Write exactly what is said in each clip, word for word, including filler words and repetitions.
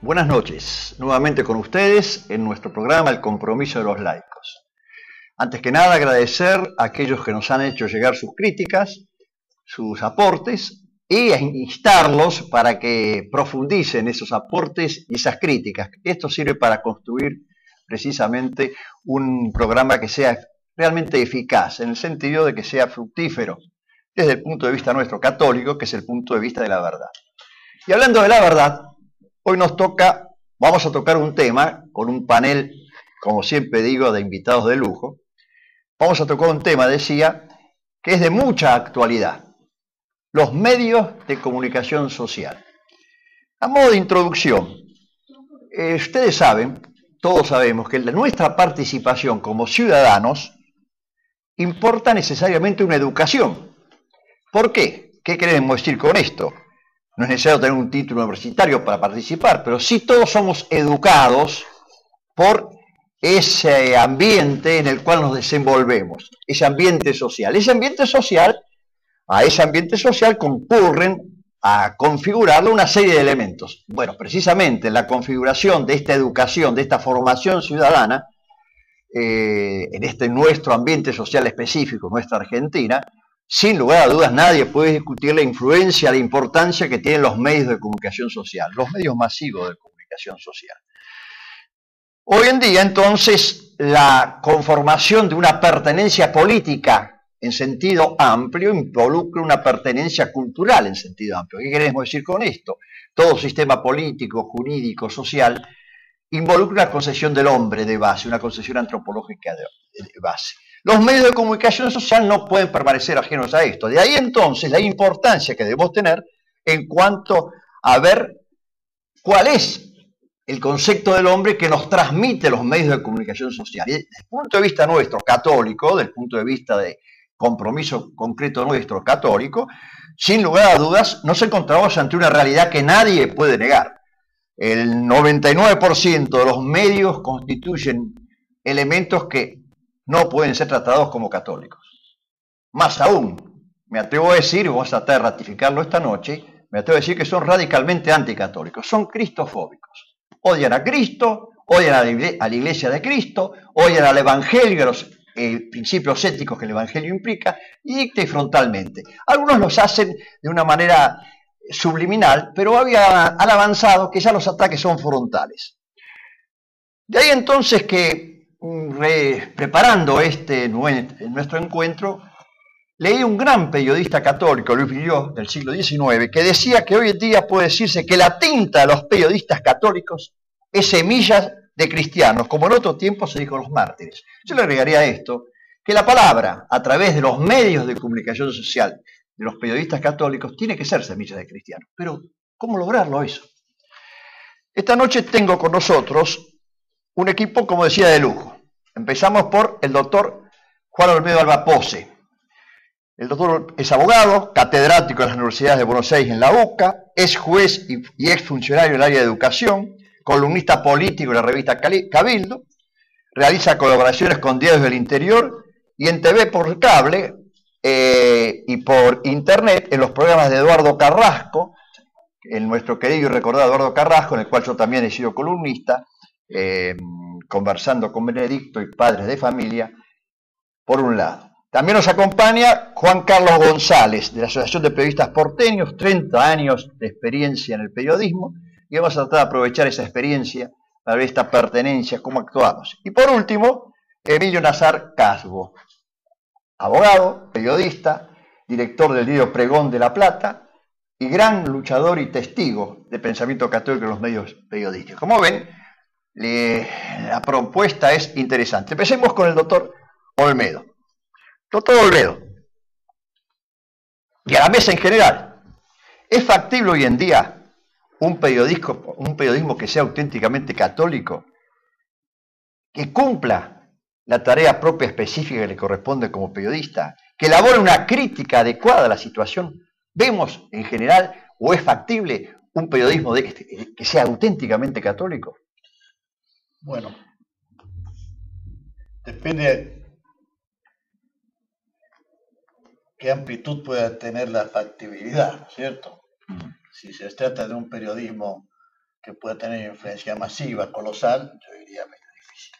Buenas noches, nuevamente con ustedes en nuestro programa El Compromiso de los Laicos. Antes que nada, agradecer a aquellos que nos han hecho llegar sus críticas, sus aportes, y a instarlos para que profundicen esos aportes y esas críticas. Esto sirve para construir precisamente un programa que sea realmente eficaz, en el sentido de que sea fructífero, desde el punto de vista nuestro católico, que es el punto de vista de la verdad. Y hablando de la verdad, hoy nos toca, vamos a tocar un tema con un panel, como siempre digo, de invitados de lujo. Vamos a tocar un tema, decía, que es de mucha actualidad: los medios de comunicación social. A modo de introducción, eh, ustedes saben, todos sabemos, que nuestra participación como ciudadanos importa necesariamente una educación. ¿Por qué? ¿Qué queremos decir con esto? No es necesario tener un título universitario para participar, pero sí todos somos educados por ese ambiente en el cual nos desenvolvemos, ese ambiente social. Ese ambiente social, a ese ambiente social concurren a configurarlo una serie de elementos. Bueno, precisamente en la configuración de esta educación, de esta formación ciudadana, eh, en este nuestro ambiente social específico, nuestra Argentina, sin lugar a dudas nadie puede discutir la influencia, la importancia que tienen los medios de comunicación social, los medios masivos de comunicación social. Hoy en día, entonces, la conformación de una pertenencia política en sentido amplio involucra una pertenencia cultural en sentido amplio. ¿Qué queremos decir con esto? Todo sistema político, jurídico, social, involucra una concepción del hombre de base, una concepción antropológica de, de base. Los medios de comunicación social no pueden permanecer ajenos a esto. De ahí entonces la importancia que debemos tener en cuanto a ver cuál es el concepto del hombre que nos transmite los medios de comunicación social. Y desde el punto de vista nuestro, católico, desde el punto de vista de compromiso concreto nuestro, católico, sin lugar a dudas nos encontramos ante una realidad que nadie puede negar. El noventa y nueve por ciento de los medios constituyen elementos que no pueden ser tratados como católicos. Más aún, me atrevo a decir, y vamos a tratar de ratificarlo esta noche, me atrevo a decir que son radicalmente anticatólicos, son cristofóbicos. Odian a Cristo, odian a la Iglesia de Cristo, odian al Evangelio, a los eh, principios éticos que el Evangelio implica, y dicta frontalmente. Algunos los hacen de una manera subliminal, pero había, han avanzado que ya los ataques son frontales. De ahí entonces que, re, preparando este nuestro encuentro, leí un gran periodista católico, Luis Villó, del siglo diecinueve, que decía que hoy en día puede decirse que la tinta de los periodistas católicos es semilla de cristianos, como en otro tiempo se dijo los mártires. Yo le agregaría a esto que la palabra, a través de los medios de comunicación social de los periodistas católicos, tiene que ser semilla de cristianos. Pero, ¿cómo lograrlo eso? Esta noche tengo con nosotros un equipo, como decía, de lujo. Empezamos por el doctor Juan Olmedo Alba Pose. El doctor es abogado, catedrático en las universidades de Buenos Aires y en la UCA, es juez y, y ex funcionario del área de educación, columnista político en la revista Cabildo, realiza colaboraciones con diarios del interior y en T V por cable eh, y por internet en los programas de Eduardo Carrasco, en nuestro querido y recordado Eduardo Carrasco, en el cual yo también he sido columnista, eh, conversando con Benedicto y Padres de Familia, por un lado. También nos acompaña Juan Carlos González, de la Asociación de Periodistas Porteños, treinta años de experiencia en el periodismo, y vamos a tratar de aprovechar esa experiencia para ver esta pertenencia, cómo actuamos. Y por último, Emilio Nazar Casbo, abogado, periodista, director del diario Pregón de La Plata, y gran luchador y testigo de pensamiento católico en los medios periodísticos. Como ven, le, la propuesta es interesante. Empecemos con el doctor Olmedo. Doctor Olmedo, y a la mesa en general, ¿es factible hoy en día un periodismo, un periodismo que sea auténticamente católico, que cumpla la tarea propia específica que le corresponde como periodista, que elabore una crítica adecuada a la situación? ¿Vemos en general, o es factible, un periodismo de, que sea auténticamente católico? Bueno, depende qué amplitud pueda tener la factibilidad, ¿cierto? Si se trata de un periodismo que pueda tener influencia masiva, colosal, yo diría medio difícil.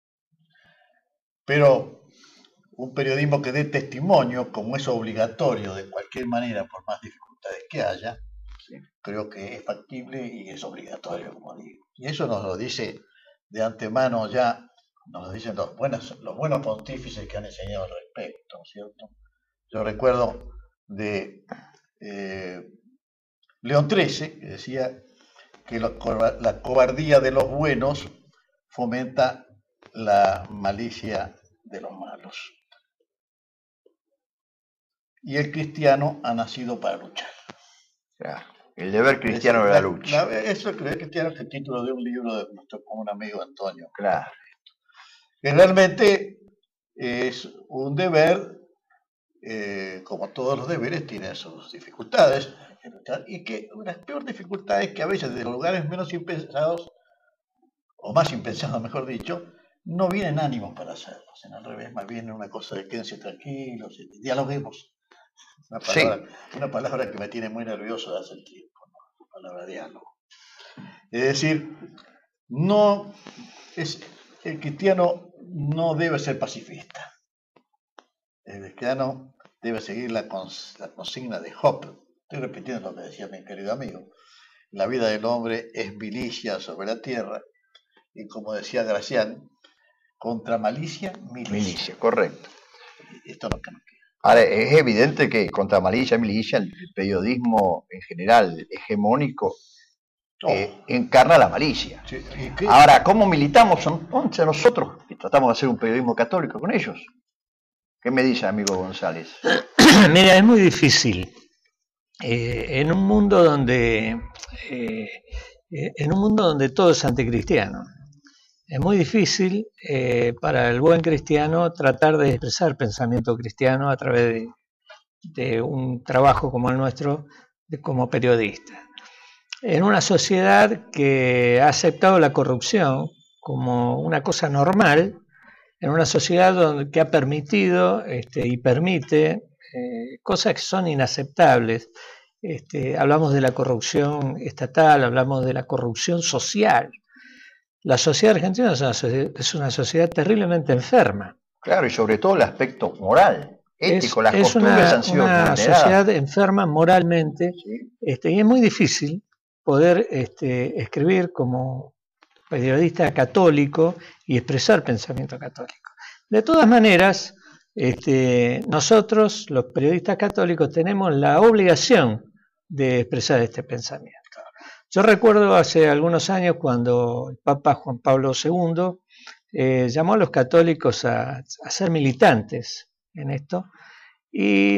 Pero un periodismo que dé testimonio, como es obligatorio de cualquier manera, por más dificultades que haya, sí, creo que es factible y es obligatorio, como digo. Y eso nos lo dice de antemano ya, nos lo dicen los buenos, los buenos pontífices que han enseñado al respecto, ¿cierto? Yo recuerdo de eh, León trece, que decía que la, la cobardía de los buenos fomenta la malicia de los malos. Y el cristiano ha nacido para luchar. Claro, el deber cristiano es, de la, la lucha. La, eso es el cristiano, es el título de un libro de nuestro común amigo Antonio. Claro. Que realmente es un deber, eh, como todos los deberes, tiene sus dificultades. Y que una peor dificultad es que a veces de los lugares menos impensados, o más impensados, mejor dicho, no vienen ánimos para hacerlos. En al revés, más bien una cosa de quédense tranquilos, dialoguemos. Una palabra, sí. Una palabra que me tiene muy nervioso de hace tiempo, ¿no? La palabra diálogo. Es decir, no es, el cristiano no debe ser pacifista. El cristiano debe seguir la, cons, la consigna de Hoppe. Estoy repitiendo lo que decía mi querido amigo. La vida del hombre es milicia sobre la tierra. Y como decía Gracián, contra malicia, milicia. Milicia, correcto. Esto es lo que nos queda. Ahora, es evidente que contra malicia, milicia, el periodismo en general hegemónico oh. eh, encarna la malicia. Sí, ahora, ¿cómo militamos entonces nosotros? Y tratamos de hacer un periodismo católico con ellos. ¿Qué me dice, amigo González? Mira, es muy difícil. Eh, en un mundo donde eh, en un mundo donde todo es anticristiano, es muy difícil eh, para el buen cristiano tratar de expresar pensamiento cristiano a través de, de un trabajo como el nuestro, de, como periodista. En una sociedad que ha aceptado la corrupción como una cosa normal, en una sociedad donde, que ha permitido este, y permite Eh, cosas que son inaceptables. Este, hablamos de la corrupción estatal, hablamos de la corrupción social. La sociedad argentina es una sociedad, es una sociedad terriblemente enferma. Claro, y sobre todo el aspecto moral, ético, es, las es costumbres una, han sido una vulneradas. sociedad enferma moralmente, sí. este, y es muy difícil poder este, escribir como periodista católico y expresar pensamiento católico. De todas maneras, Este, nosotros, los periodistas católicos, tenemos la obligación de expresar este pensamiento. Yo recuerdo hace algunos años cuando el Papa Juan Pablo segundo eh, llamó a los católicos a, a ser militantes en esto y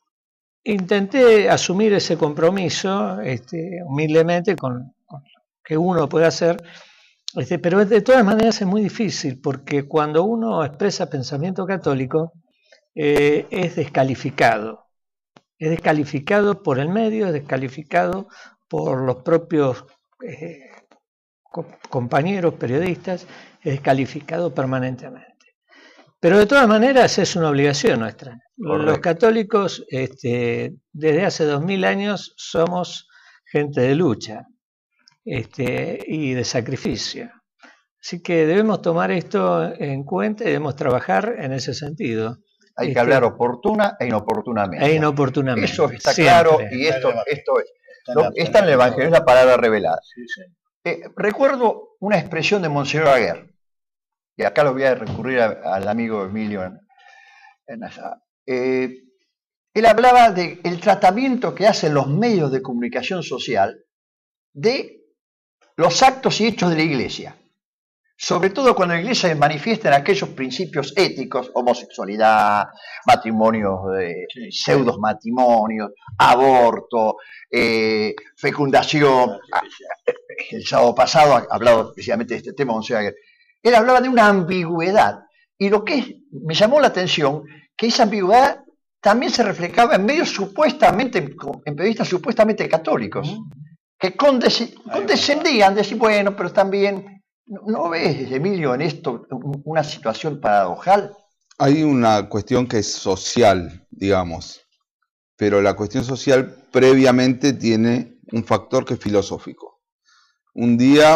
intenté asumir ese compromiso este, humildemente con, con lo que uno puede hacer. Este, pero de todas maneras es muy difícil porque cuando uno expresa pensamiento católico eh, es descalificado. Es descalificado por el medio, es descalificado por los propios eh, co compañeros periodistas, es descalificado permanentemente. Pero de todas maneras es una obligación nuestra. Correcto. Los católicos este, desde hace dos mil años somos gente de lucha. Este, y de sacrificio. Así que debemos tomar esto en cuenta y debemos trabajar en ese sentido. Hay este, que hablar oportuna e inoportunamente. E inoportunamente. Eso está siempre. Claro y esto, esto es, lo, está en el Evangelio, es la palabra revelada. Sí, sí. Eh, recuerdo una expresión de Monseñor Aguer, y acá lo voy a recurrir a, al amigo Emilio en, en allá. Eh, él hablaba del tratamiento que hacen los medios de comunicación social de los actos y hechos de la Iglesia, sobre todo cuando la Iglesia manifiesta en aquellos principios éticos, homosexualidad, matrimonios, eh, sí, pseudos matrimonios, aborto, eh, fecundación. El sábado pasado ha hablado especialmente de este tema, Monseñor. Él hablaba de una ambigüedad, y lo que es, me llamó la atención, que esa ambigüedad también se reflejaba en medios supuestamente, en periodistas supuestamente católicos. Mm. que condescendían, decir, bueno, pero también, ¿no ves, Emilio, en esto una situación paradojal? Hay una cuestión que es social, digamos, pero la cuestión social previamente tiene un factor que es filosófico. un día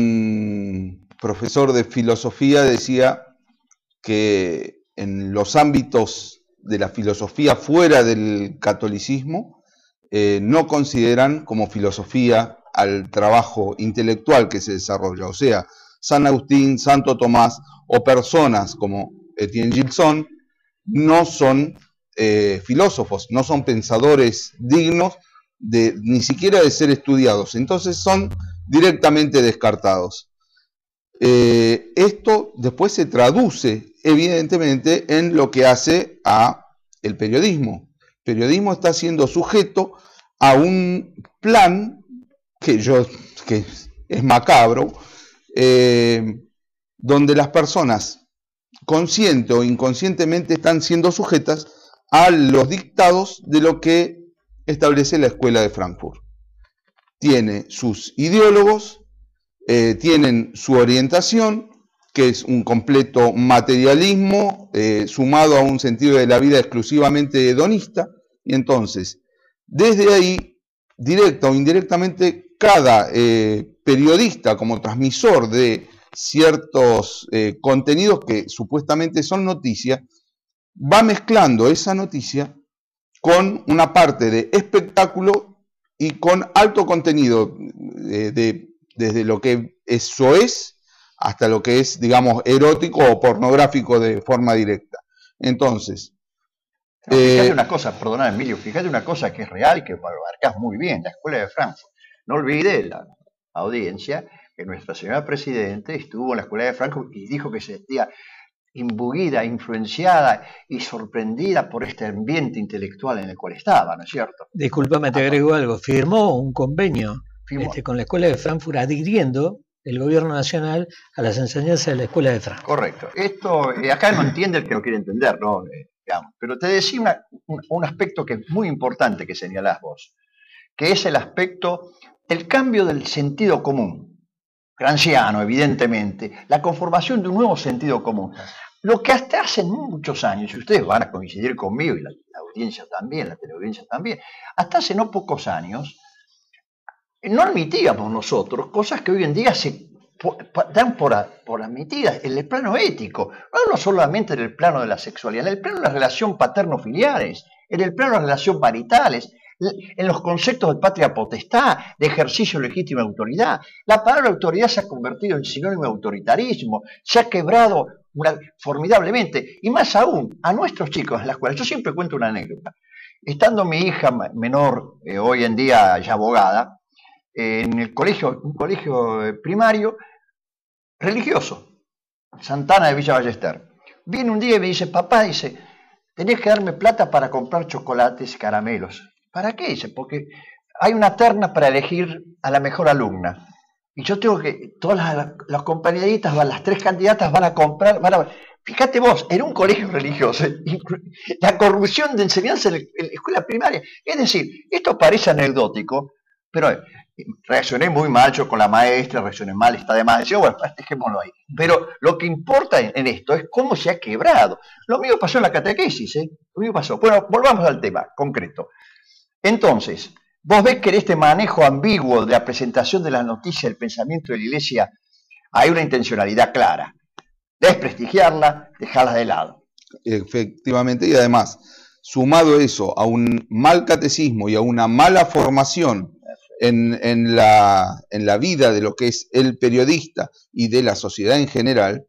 un profesor de filosofía decía que en los ámbitos de la filosofía fuera del catolicismo eh, no consideran como filosofía al trabajo intelectual que se desarrolla. O sea, San Agustín, Santo Tomás o personas como Etienne Gilson no son eh, filósofos, no son pensadores dignos de ni siquiera de ser estudiados. Entonces son directamente descartados. Eh, esto después se traduce evidentemente en lo que hace a el periodismo. El periodismo está siendo sujeto a un plan que yo que es macabro, eh, donde las personas consciente o inconscientemente están siendo sujetas a los dictados de lo que establece la Escuela de Frankfurt. Tiene sus ideólogos, eh, tienen su orientación, que es un completo materialismo, eh, sumado a un sentido de la vida exclusivamente hedonista, y entonces, desde ahí, directa o indirectamente, cada eh, periodista como transmisor de ciertos eh, contenidos que supuestamente son noticias, va mezclando esa noticia con una parte de espectáculo y con alto contenido, de, de, desde lo que eso es hasta lo que es, digamos, erótico o pornográfico de forma directa. Entonces, no, fíjate eh, una cosa, perdona Emilio, fíjate una cosa que es real y que lo abarcás muy bien, la Escuela de Frankfurt. No olvide la audiencia que nuestra señora Presidente estuvo en la Escuela de Frankfurt y dijo que se sentía imbuida, influenciada y sorprendida por este ambiente intelectual en el cual estaba, ¿no es cierto? Disculpame, te agrego algo. Firmó un convenio este, con la Escuela de Frankfurt adhiriendo el gobierno nacional a las enseñanzas de la Escuela de Frankfurt. Correcto. Esto, eh, acá no entiende el que no quiere entender, ¿no? Eh, digamos. Pero te decía una, un, un aspecto que es muy importante que señalás vos, que es el aspecto, el cambio del sentido común. Gramsciano, evidentemente, la conformación de un nuevo sentido común. Lo que hasta hace muchos años, y ustedes van a coincidir conmigo, y la, la audiencia también, la teleaudiencia también, hasta hace no pocos años, no admitíamos nosotros cosas que hoy en día se dan por, por admitidas en el plano ético, no, no solamente en el plano de la sexualidad, en el plano de las relaciones paterno-filiares, en el plano de las relaciones maritales, en los conceptos de patria potestad, de ejercicio legítimo de autoridad. La palabra autoridad se ha convertido en sinónimo de autoritarismo, se ha quebrado una, formidablemente, y más aún, a nuestros chicos en la escuela. Yo siempre cuento una anécdota. Estando mi hija menor, eh, hoy en día ya abogada, eh, en el colegio, un colegio eh, primario religioso, Santana de Villa Ballester, viene un día y me dice, papá, dice, tenés que darme plata para comprar chocolates y caramelos. ¿Para qué? Dice, porque hay una terna para elegir a la mejor alumna. Y yo tengo que, todas las, las compañeritas, las tres candidatas van a comprar, van a... Fíjate vos, en un colegio religioso, la corrupción de enseñanza en, el, en la escuela primaria. Es decir, esto parece anecdótico, pero reaccioné muy mal yo con la maestra, reaccioné mal, está de más. Decía, bueno, dejémoslo ahí. Pero lo que importa en, en esto es cómo se ha quebrado. Lo mío pasó en la catequesis, ¿eh? Lo mío pasó. Bueno, volvamos al tema concreto. Entonces, vos ves que en este manejo ambiguo de la presentación de las noticias del pensamiento de la Iglesia hay una intencionalidad clara. Desprestigiarla, dejarla de lado. Efectivamente, y además, sumado eso a un mal catecismo y a una mala formación en, en, la, en la vida de lo que es el periodista y de la sociedad en general,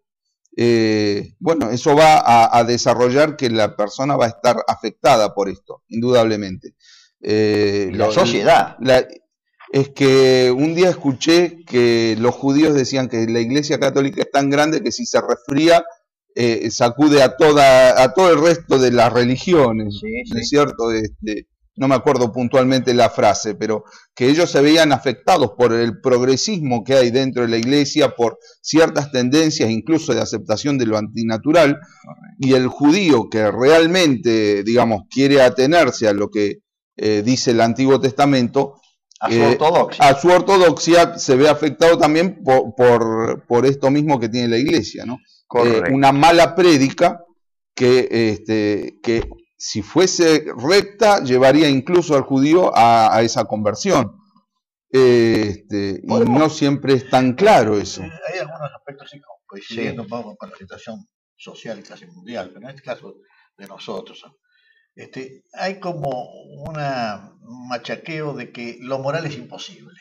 eh, bueno, eso va a, a desarrollar que la persona va a estar afectada por esto, indudablemente. Eh, y la lo, sociedad. La, es que un día escuché que los judíos decían que la Iglesia Católica es tan grande que si se resfría eh, sacude a toda a todo el resto de las religiones, sí, sí. ¿no es cierto? Este, no me acuerdo puntualmente la frase, pero que ellos se veían afectados por el progresismo que hay dentro de la Iglesia, por ciertas tendencias incluso de aceptación de lo antinatural, y el judío que realmente, digamos, quiere atenerse a lo que eh, dice el Antiguo Testamento, a su, eh, ortodoxia. a su ortodoxia se ve afectado también por, por, por esto mismo que tiene la Iglesia, ¿no? Eh, una mala prédica que, este, que si fuese recta llevaría incluso al judío a, a esa conversión. Este, y Podemos- no siempre es tan claro eso. Eh, Hay algunos aspectos sí, como coincidiendo un poco con la situación social y casi mundial, pero en este caso de nosotros, ¿no? Este, hay como una, un machaqueo de que lo moral es imposible.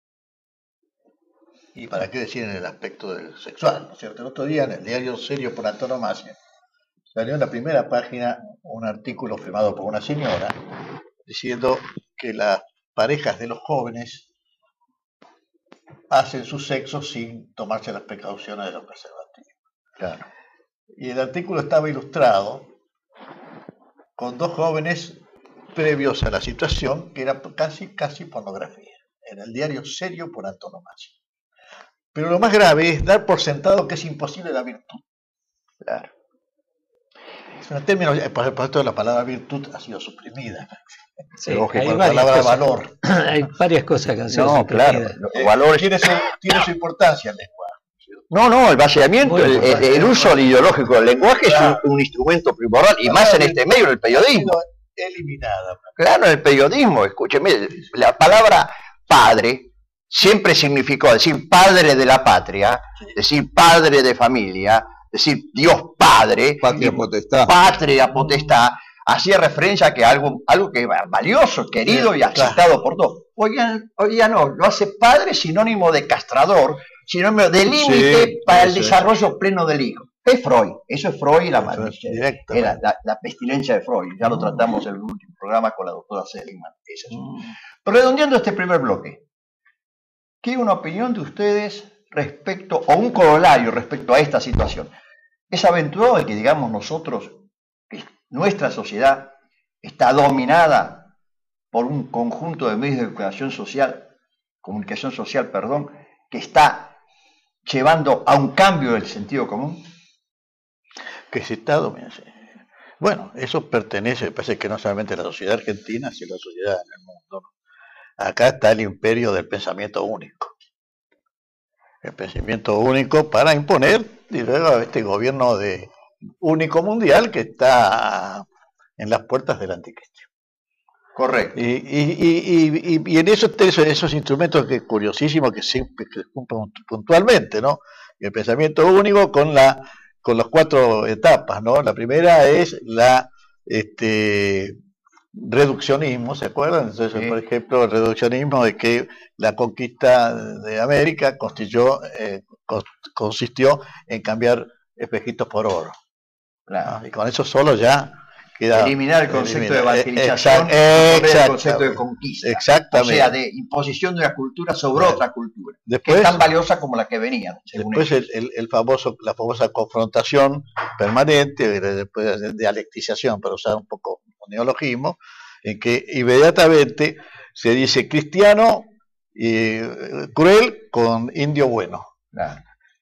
Y para qué decir en el aspecto del sexual, ¿no es cierto? El otro día en el diario Serio por Antonomasia salió en la primera página un artículo firmado por una señora diciendo que las parejas de los jóvenes hacen su sexo sin tomarse las precauciones de los preservativos. Claro. Y el artículo estaba ilustrado con dos jóvenes previos a la situación, que era casi, casi pornografía. En el diario Serio por Antonomasia. Pero lo más grave es dar por sentado que es imposible la virtud. Claro. Es un término, por por esto la palabra virtud ha sido suprimida. Sí, Lógico, hay Por la varias palabra cosas- valor. hay varias cosas que han sido No, claro. suprimidas. Los Eh, valores. Tiene su, tiene su importancia el lenguaje. No, no, el vaciamiento, Muy el, el- importante. el uso ideológico del lenguaje Claro. es un, un instrumento primordial, y más en este medio, en el Ha periodismo. sido eliminada. Claro, en el periodismo, escúcheme, la palabra padre siempre significó decir padre de la patria, decir padre de familia, decir Dios Padre, Patria y potestad. patria potestad, hacía referencia a que algo, algo que era valioso, querido y Claro. aceptado por todos. Hoy ya, hoy ya no, lo hace padre sinónimo de castrador, sinónimo de límite Sí, para el eso es. desarrollo pleno del hijo. Es Freud, eso es Freud y la Eso es maldición. directo. Era la, la pestilencia de Freud, ya lo tratamos en el último programa con la doctora Seligman. Es eso. Pero redondeando este primer bloque, ¿qué una opinión de ustedes respecto, o un corolario respecto a esta situación? ¿Es aventurado de que digamos nosotros que nuestra sociedad está dominada por un conjunto de medios de comunicación social, comunicación social, perdón, que está llevando a un cambio del sentido común? Que se está dominando. Bueno, eso pertenece, me parece que no solamente a la sociedad argentina, sino a la sociedad en el mundo, ¿no? Acá está el imperio del pensamiento único. El pensamiento único para imponer, y luego este gobierno de único mundial que está en las puertas del anticristo. Correcto. Y, y, y, y, y en eso, esos, esos instrumentos que curiosísimos que siempre que se cumplen puntualmente, ¿no? El pensamiento único con la con las cuatro etapas, ¿no? La primera es la este reduccionismo, ¿se acuerdan? Entonces, Sí. por ejemplo, el reduccionismo de que la conquista de América constituyó, eh, cons- consistió en cambiar espejitos por oro, Claro. ¿no? Y con eso solo ya queda Eliminar el concepto de elimina- evangelización, exact- y poner el exactamente. concepto de conquista. Exactamente. O sea, de imposición de una cultura sobre Bueno. otra cultura, que Después, es tan valiosa como la que venía, según después ellos. el, el- el famoso, la famosa confrontación permanente, de- después de dialectización, para usar un poco un neologismo, en que inmediatamente se dice cristiano y eh, cruel con indio bueno. Claro.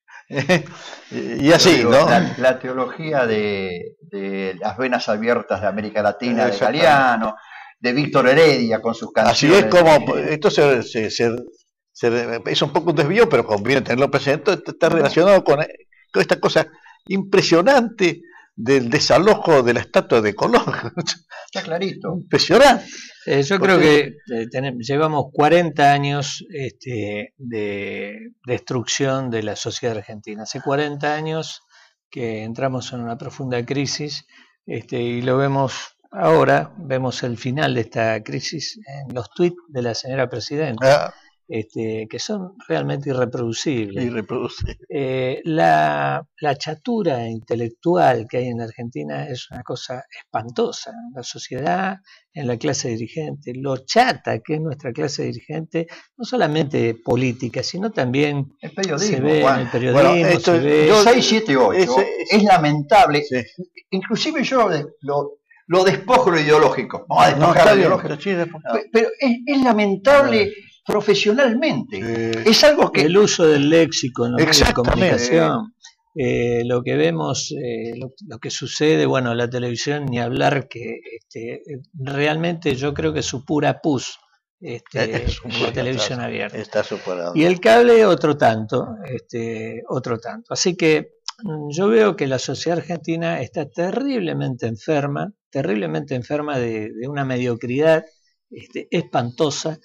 y y así, Pero digo, ¿no? La, la teología de, de las venas abiertas de América Latina, de Exactamente. Galeano, de Víctor Heredia con sus Así canciones. es como, esto se, se- se- se- es un poco un desvío, pero conviene tenerlo presente, esto está relacionado con, con esta cosa impresionante del desalojo de la estatua de Colón. Está clarito. Impresionante. Eh, yo Porque- creo que eh, tenem- llevamos cuarenta años este, de destrucción de la sociedad argentina. Hace cuarenta años que entramos en una profunda crisis este, y lo vemos ahora, vemos el final de esta crisis en los tuits de la señora presidenta, Ah, este, que son realmente irreproducibles. y reproduce. Eh, la, la chatura intelectual que hay en Argentina es una cosa espantosa. En la sociedad, en la clase dirigente, lo chata que es nuestra clase dirigente, no solamente política, sino también El se periodismo, ve en Juan. el periodismo, Bueno, esto- se ve... Yo seis, siete, ocho. ese- ese- Es lamentable. Sí. Inclusive yo lo, lo, lo despojo lo ideológico. Vamos a No, despojar está lo bien, ideológico. sí, después- Pe- Pero es, es lamentable profesionalmente. Sí. Es algo que el uso del léxico en los medios de Exactamente. comunicación, eh, lo que vemos, eh, lo, lo que sucede, bueno, la televisión, ni hablar que este, realmente yo creo que su pura pus este, es un la buen televisión atraso. abierta. Está superado. Y el cable otro tanto, este, otro tanto. Así que mm, yo veo que la sociedad argentina está terriblemente enferma, terriblemente enferma de, de una mediocridad este, espantosa.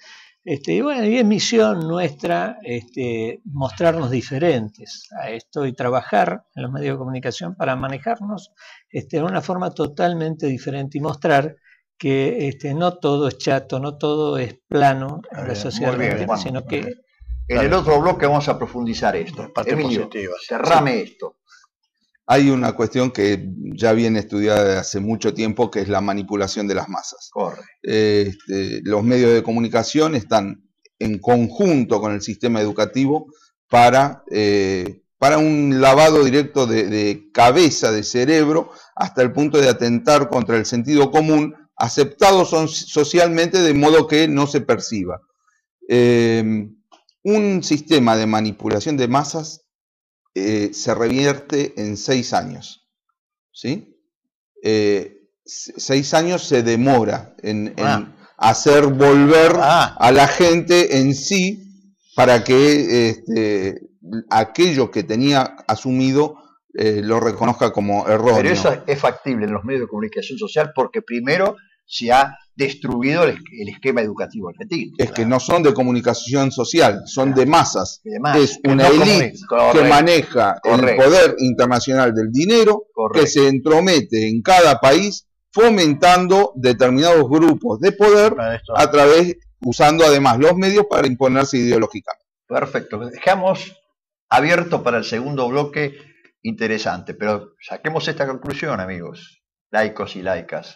Este, y bueno, y es misión nuestra este, mostrarnos diferentes a esto y trabajar en los medios de comunicación para manejarnos este, de una forma totalmente diferente y mostrar que este, no todo es chato, no todo es plano en Bien, la sociedad muy bien, argentina, Juan. sino que... En el otro bloque vamos a profundizar esto. La parte Emilio, positiva, sí. cerrame esto. Hay una cuestión que ya viene estudiada desde hace mucho tiempo, que es la manipulación de las masas. Corre. Este, los medios de comunicación están en conjunto con el sistema educativo para, eh, para un lavado directo de, de cabeza, de cerebro, hasta el punto de atentar contra el sentido común, aceptado son, socialmente de modo que no se perciba. Eh, un sistema de manipulación de masas Eh, se revierte en seis años, ¿sí? Eh, seis años se demora en, en Ah. hacer volver Ah. a la gente en sí para que este, aquello que tenía asumido eh, lo reconozca como erróneo. Pero eso es factible en los medios de comunicación social porque primero se ha destruido el, el esquema educativo argentino. Es que no son de comunicación social, son de masas. Y demás, Es que una no élite comunica. que Correcto. maneja Correcto. el poder internacional del dinero, Correcto. que se entromete en cada país fomentando determinados grupos de poder Para esto. a través, usando además los medios para imponerse ideológicamente. Perfecto. Dejamos abierto para el segundo bloque interesante, pero saquemos esta conclusión, amigos, laicos y laicas.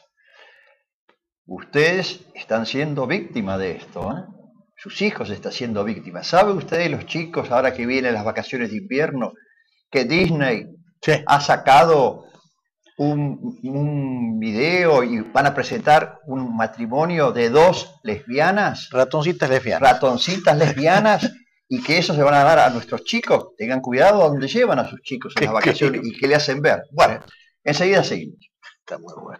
Ustedes están siendo víctimas de esto, ¿eh? Sus hijos están siendo víctimas. ¿Saben ustedes, los chicos, ahora que vienen las vacaciones de invierno, que Disney Sí. ha sacado un, un video y van a presentar un matrimonio de dos lesbianas, Ratoncitas lesbianas. ratoncitas lesbianas, y que eso se van a dar a nuestros chicos? Tengan cuidado a dónde llevan a sus chicos en las vacaciones y qué le hacen ver. Bueno, enseguida seguimos. Está muy bueno.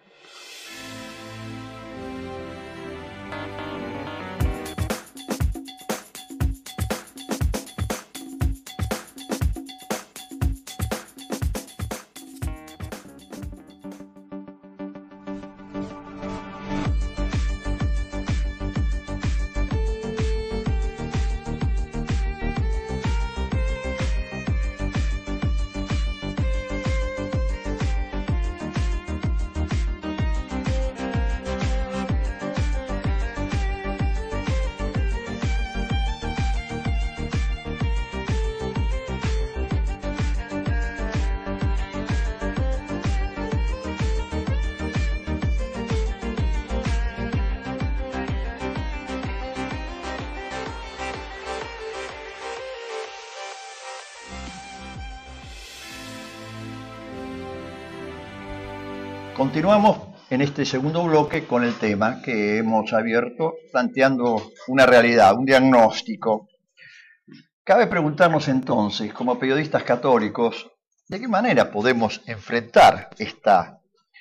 Continuamos en este segundo bloque con el tema que hemos abierto, planteando una realidad, un diagnóstico. Cabe preguntarnos entonces, como periodistas católicos, ¿de qué manera podemos enfrentar esta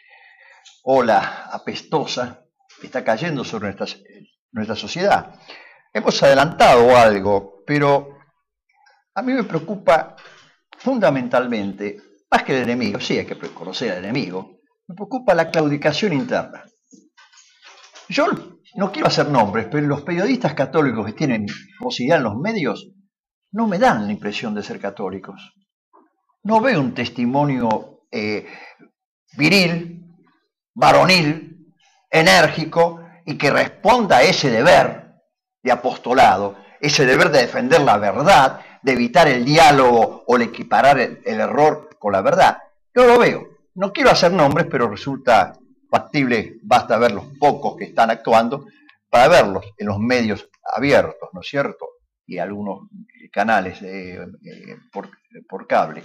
ola apestosa que está cayendo sobre nuestra, nuestra sociedad? Hemos adelantado algo, pero a mí me preocupa fundamentalmente, más que el enemigo, sí hay que conocer al enemigo, me preocupa la claudicación interna. Yo no quiero hacer nombres, pero los periodistas católicos que tienen posibilidad en los medios no me dan la impresión de ser católicos. No veo un testimonio eh, viril, varonil, enérgico y que responda a ese deber de apostolado, ese deber de defender la verdad, de evitar el diálogo o el equiparar el, el error con la verdad. Yo lo veo. No quiero hacer nombres, pero resulta factible, basta ver los pocos que están actuando para verlos en los medios abiertos, ¿no es cierto? Y algunos canales eh, eh, por, por cable.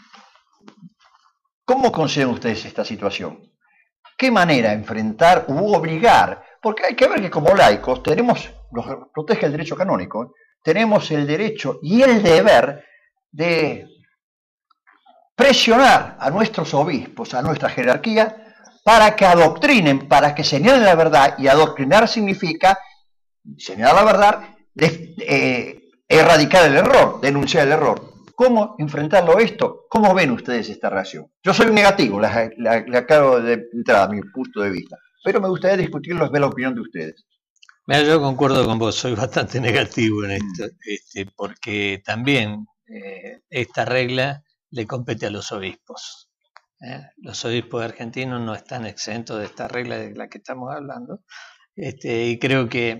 ¿Cómo consideran ustedes esta situación? ¿Qué manera enfrentar u obligar? Porque hay que ver que como laicos tenemos, nos protege el derecho canónico, ¿eh? Tenemos el derecho y el deber de presionar a nuestros obispos, a nuestra jerarquía, para que adoctrinen, para que señalen la verdad, y adoctrinar significa señalar la verdad, de, eh, erradicar el error, denunciar el error. ¿Cómo enfrentarlo esto? ¿Cómo ven ustedes esta reacción? Yo soy negativo, le, le, le aclaro de entrada mi punto de vista, pero me gustaría discutirlo, ver la opinión de ustedes. Mira, yo concuerdo con vos, soy bastante negativo en esto, este, porque también eh, esta regla le compete a los obispos. ¿eh? Los obispos argentinos no están exentos de esta regla de la que estamos hablando, este, y creo que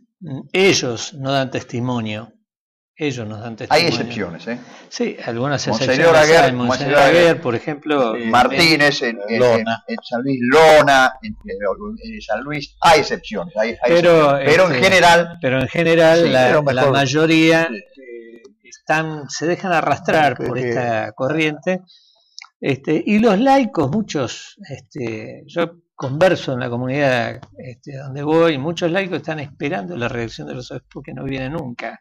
ellos no dan testimonio. Ellos nos dan testimonio. Hay excepciones, ¿eh? Sí, algunas Monseñor excepciones. Aguer, hay. Monseñor Monseñor Aguer, Aguer, por ejemplo. Eh, Martínez, en, en, Lona. en, en San Luis, Lona, en, en San Luis, hay excepciones. Hay, hay pero, excepciones. pero este, en general. Pero en general, sí, la, pero mejor, la mayoría sí. eh, están, se dejan arrastrar Creo por que- esta corriente. Este, y los laicos, muchos, este, yo converso en la comunidad este, donde voy, muchos laicos están esperando la reacción de los obispos que no viene nunca.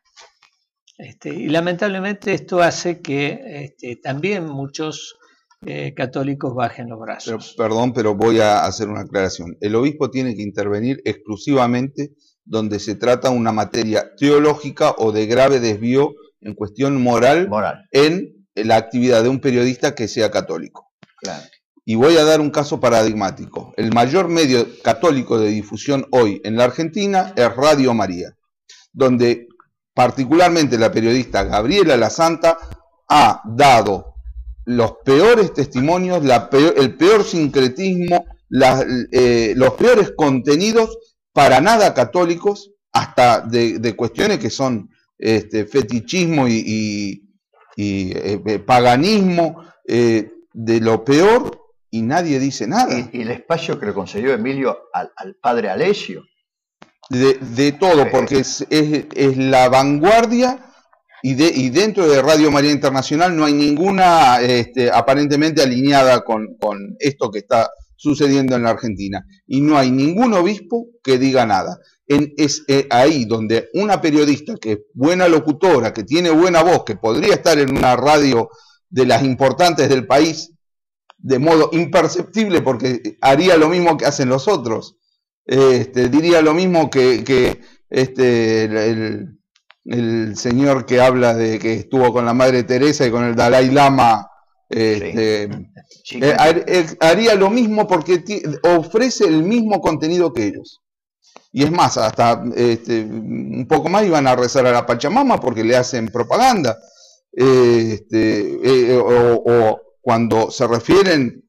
Este, y lamentablemente esto hace que este, también muchos eh, católicos bajen los Pero, brazos. perdón, pero voy a hacer una aclaración. El obispo tiene que intervenir exclusivamente donde se trata una materia teológica o de grave desvío en cuestión moral, Moral, en la actividad de un periodista que sea católico. claro. Y voy a dar un caso paradigmático. El mayor medio católico de difusión hoy en la Argentina es Radio María, donde particularmente la periodista Gabriela La Santa ha dado los peores testimonios, la peor, el peor sincretismo, la, eh, los peores contenidos para nada católicos, hasta de, de cuestiones que son este, fetichismo y, y, y eh, paganismo, eh, de lo peor, y nadie dice nada. Y, y el espacio que le concedió Emilio al, al padre Alessio. De, de todo, porque es, es, es la vanguardia, y, de, y dentro de Radio María Internacional no hay ninguna este, aparentemente alineada con, con esto que está sucediendo en la Argentina, y no hay ningún obispo que diga nada. En, es eh, ahí donde una periodista que es buena locutora, que tiene buena voz, que podría estar en una radio de las importantes del país de modo imperceptible porque haría lo mismo que hacen los otros, este, diría lo mismo que, que este, el, el señor que habla de que estuvo con la Madre Teresa y con el Dalai Lama, este, Sí, eh, eh, haría lo mismo porque ofrece el mismo contenido que ellos. Y es más, hasta este, un poco más iban a rezar a la Pachamama porque le hacen propaganda. Este, eh, o, o cuando se refieren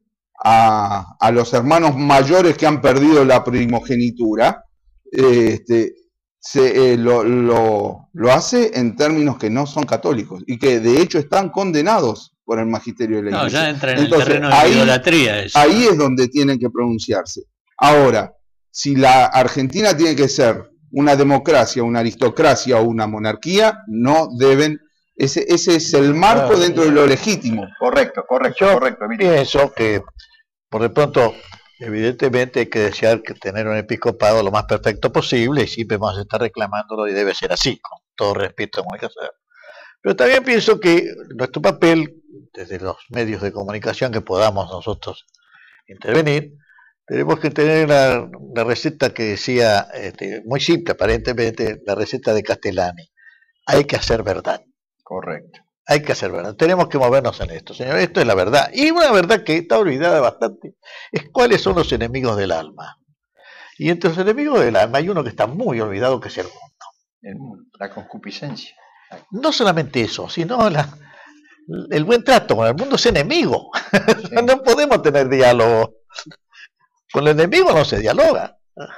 a, a los hermanos mayores que han perdido la primogenitura, este, se, eh, lo, lo, lo hace en términos que no son católicos y que de hecho están condenados por el magisterio de la Iglesia. No, ya entra en Entonces, el terreno de ahí, idolatría eso. Ahí es donde tienen que pronunciarse. Ahora, si la Argentina tiene que ser una democracia, una aristocracia o una monarquía, no deben... Ese, ese es el marco dentro de lo legítimo. Correcto, correcto, Yo correcto, Emilio. pienso que, por de pronto, evidentemente hay que desear que tener un episcopado lo más perfecto posible y siempre vamos a estar reclamándolo y debe ser así, con todo respeto como hay que hacer. Pero también pienso que nuestro papel, desde los medios de comunicación que podamos nosotros intervenir, tenemos que tener la, la receta que decía, este, muy simple aparentemente, la receta de Castellani. Hay que hacer verdad. Correcto. Hay que hacer verdad. Tenemos que movernos en esto, señor. Esto es la verdad. Y una verdad que está olvidada bastante es cuáles son los enemigos del alma. Y entre los enemigos del alma hay uno que está muy olvidado, que es el mundo. El mundo, la concupiscencia. No solamente eso, sino la, el buen trato con el mundo es enemigo. Sí. No podemos tener diálogo. Con el enemigo no se dialoga.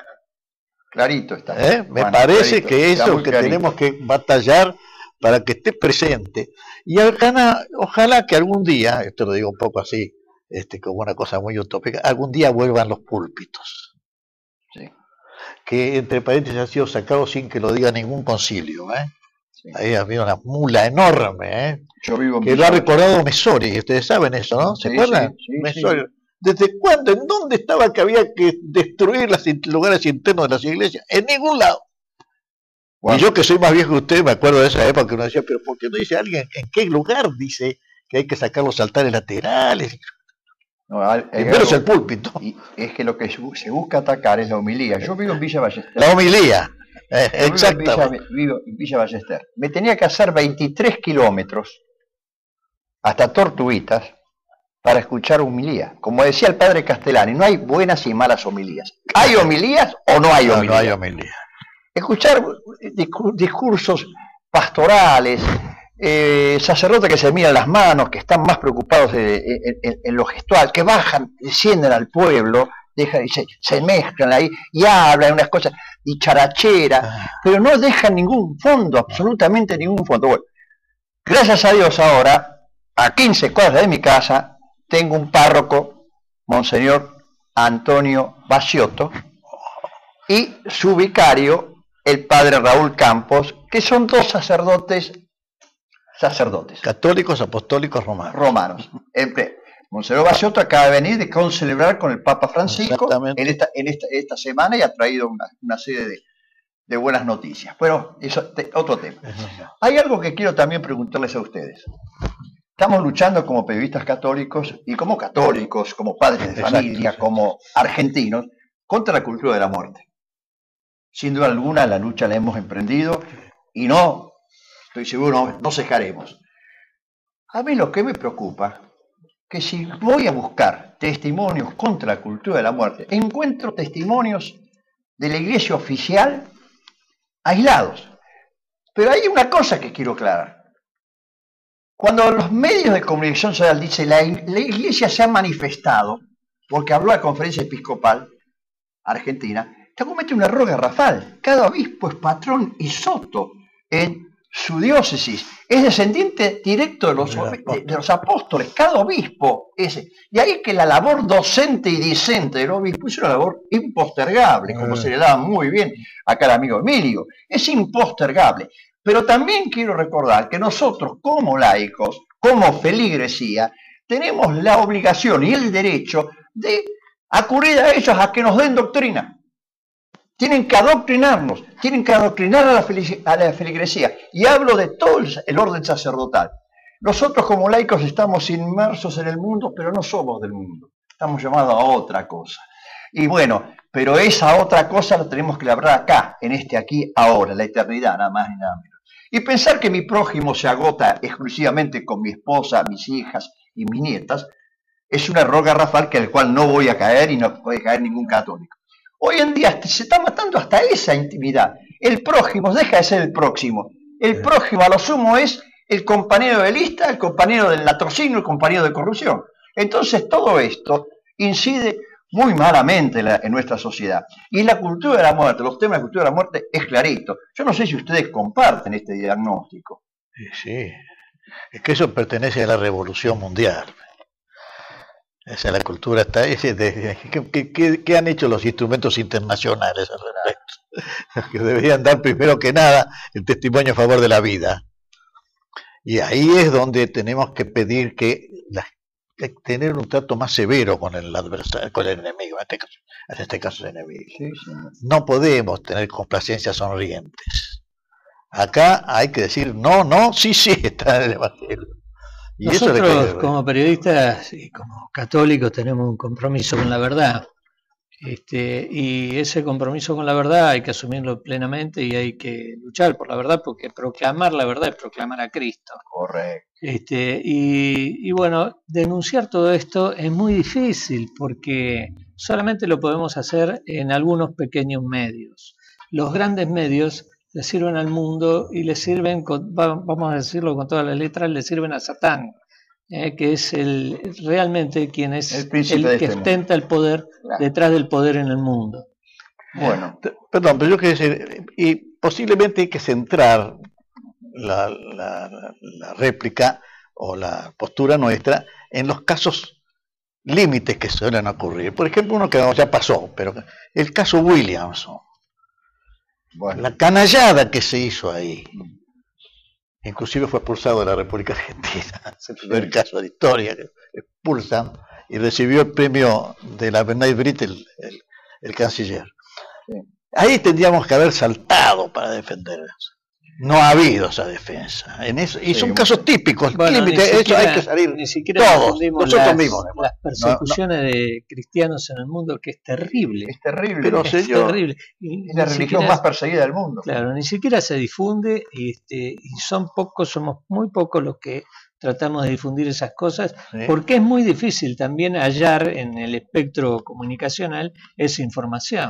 Clarito está. ¿Eh? Me Bueno, parece clarito, que está eso es muy lo que clarito. tenemos que batallar para que esté presente. Y ojalá, ojalá que algún día, esto lo digo un poco así, este, como una cosa muy utópica, algún día vuelvan los púlpitos. Sí, Que entre paréntesis ha sido sacado sin que lo diga ningún concilio. ¿eh? sí. Ahí había una mula enorme, ¿eh? Yo vivo en que lo ha Villa- recordado Messori, ustedes saben eso, ¿no? ¿Se Sí, acuerdan? sí, sí, Messori. sí. ¿Desde cuándo? ¿En dónde estaba que había que destruir los lugares internos de las iglesias? En ningún lado. Bueno, Y yo que soy más viejo que usted, me acuerdo de esa época que uno decía, pero ¿por qué no dice alguien en qué lugar dice que hay que sacar los altares laterales? no, al- hay Primero es algo- el púlpito, y es que lo que se bu- se busca atacar es la homilía. Yo vivo en Villa Ballester. la homilía. Eh, Yo vivo en exactamente. Villa, vivo en Villa Ballester. Me tenía que hacer veintitrés kilómetros hasta Tortuguitas para escuchar homilía. Como decía el padre Castellani, no hay buenas y malas homilías. ¿Hay homilías o no hay No, homilías? no hay homilía. escuchar discursos pastorales, eh, sacerdotes que se miran las manos, que están más preocupados en, en, en, en lo gestual, que bajan, descienden al pueblo, dejan, y se, se mezclan ahí y hablan unas cosas dicharacheras, pero no dejan ningún fondo, absolutamente ningún fondo. Bueno, gracias a Dios ahora, a quince cuadras de mi casa, tengo un párroco, Monseñor Antonio Basiotto, y su vicario, el padre Raúl Campos, que son dos sacerdotes, sacerdotes. Católicos, apostólicos, romanos. Romanos. Monseñor Basiotto acaba de venir de concelebrar con el Papa Francisco en esta, en esta, esta semana y ha traído una, una serie de, de buenas noticias. Pero eso es otro tema. Hay algo que quiero también preguntarles a ustedes. Estamos luchando como periodistas católicos y como católicos, como padres de familia, exacto, como argentinos, contra la cultura de la muerte. Sin duda alguna la lucha la hemos emprendido y no, estoy seguro, no, no cejaremos. A mí lo que me preocupa que si voy a buscar testimonios contra la cultura de la muerte, encuentro testimonios de la iglesia oficial aislados. Pero hay una cosa que quiero aclarar. Cuando los medios de comunicación social dicen la, la iglesia se ha manifestado, porque habló a la conferencia episcopal argentina, te comete un error garrafal. Cada obispo es patrón y soto en su diócesis, es descendiente directo de los, de, de los apóstoles, cada obispo ese. Y ahí que la labor docente y discente del obispo es una labor impostergable, como se le daba muy bien acá al amigo Emilio, es impostergable. Pero también quiero recordar que nosotros como laicos, como feligresía, tenemos la obligación y el derecho de acudir a ellos a que nos den doctrina. Tienen que adoctrinarnos, tienen que adoctrinar a la, a la feligresía. Y hablo de todo el, el orden sacerdotal. Nosotros como laicos estamos inmersos en el mundo, pero no somos del mundo. Estamos llamados a otra cosa. Y bueno, pero esa otra cosa la tenemos que labrar acá, en este aquí, ahora, la eternidad, nada más y nada menos. Y pensar que mi prójimo se agota exclusivamente con mi esposa, mis hijas y mis nietas, es un error garrafal que al cual no voy a caer y no puede caer ningún católico. Hoy en día se está matando hasta esa intimidad. El prójimo deja de ser el próximo. El prójimo a lo sumo es el compañero de lista, el compañero del latrocinio, el compañero de corrupción. Entonces todo esto incide muy malamente en, la, en nuestra sociedad. Y la cultura de la muerte, los temas de la cultura de la muerte es clarito. Yo no sé si ustedes comparten este diagnóstico. Sí, sí. Es que eso pertenece a la revolución mundial. Esa la cultura está. Ese de, ¿qué, qué, ¿Qué han hecho los instrumentos internacionales al respecto? Que deberían dar primero que nada el testimonio a favor de la vida. Y ahí es donde tenemos que pedir que, la, que tener un trato más severo con el adversario, con el enemigo, en este caso, en este caso el enemigo. Sí, sí. No podemos tener complacencias sonrientes. Acá hay que decir no, no, sí, sí, está en el Evangelio. Y nosotros eso que, como periodistas y como católicos tenemos un compromiso con la verdad, este, y ese compromiso con la verdad hay que asumirlo plenamente y hay que luchar por la verdad, porque proclamar la verdad es proclamar a Cristo. Correcto. Este, y, y bueno, denunciar todo esto es muy difícil porque solamente lo podemos hacer en algunos pequeños medios. Los grandes medios le sirven al mundo y le sirven, con, vamos a decirlo con todas las letras, le sirven a Satán, eh, que es el realmente quien es el, el que este ostenta mundo. El poder claro. Detrás del poder en el mundo. Bueno, eh, perdón, pero yo quiero decir, y posiblemente hay que centrar la, la, la réplica o la postura nuestra en los casos límites que suelen ocurrir. Por ejemplo, uno que ya pasó, pero el caso Williamson. Bueno. La canallada que se hizo ahí. Inclusive fue expulsado de la República Argentina. Es el primer caso de la historia que expulsan y recibió el premio de la Bernard Brit, el, el, el canciller. Sí. Ahí tendríamos que haber saltado para defendernos. No ha habido esa defensa. En eso, y sí, son bueno. casos típicos. Bueno, límite, siquiera, eso hay que salir ni siquiera todos, nosotros las, mismos. Las persecuciones no, no. de cristianos en el mundo, que es terrible. Es terrible. Pero es señor, terrible. Y, es la religión siquiera, más perseguida del mundo. Claro, ni siquiera se difunde y, este, y son pocos, somos muy pocos los que tratamos de difundir esas cosas, sí. Porque es muy difícil también hallar en el espectro comunicacional esa información.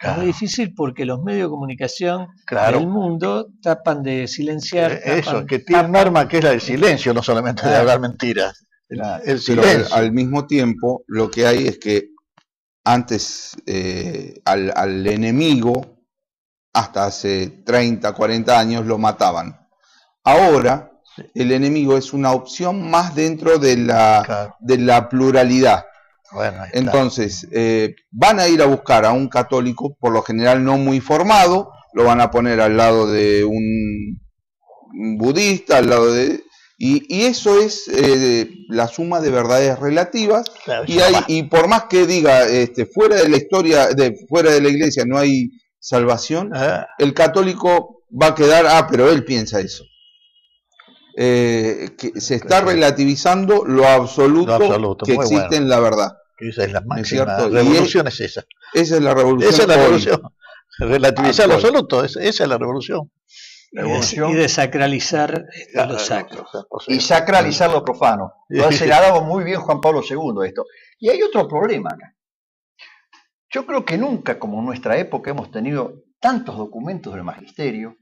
Claro. Es muy difícil porque los medios de comunicación Claro. del mundo tapan de silenciar. Eh, Eso, tapan- que tiene un tapan- arma que es la del silencio, no solamente de Claro. hablar mentiras. El, Claro. el Pero silencio. al, al mismo tiempo, lo que hay es que antes eh, al, al enemigo, hasta hace treinta, cuarenta años, lo mataban. Ahora, el enemigo es una opción más dentro de la, Claro. de la pluralidad. Bueno, ahí está. Entonces, eh, van a ir a buscar a un católico, por lo general no muy formado, lo van a poner al lado de un, un budista, al lado de... Y, y eso es eh, la suma de verdades relativas, Claro, y, eso hay, va. y por más que diga, este, fuera de la historia, de, fuera de la iglesia no hay salvación, Ah, el católico va a quedar, ah, pero él piensa eso. Eh, que se está Sí. relativizando lo absoluto, Lo absoluto, que muy existe bueno. en la verdad. esa es la máxima cierto? Y revolución, es esa. Esa es la revolución. Esa es la hoy. revolución. Relativizar lo Actual. absoluto, es- esa es la revolución. y, des- y desacralizar este, lo sacro. O sea, Y sacralizar lo profano. Lo ha señalado muy bien Juan Pablo segundo esto. Y hay otro problema acá. Yo creo que nunca, como en nuestra época, hemos tenido tantos documentos del magisterio.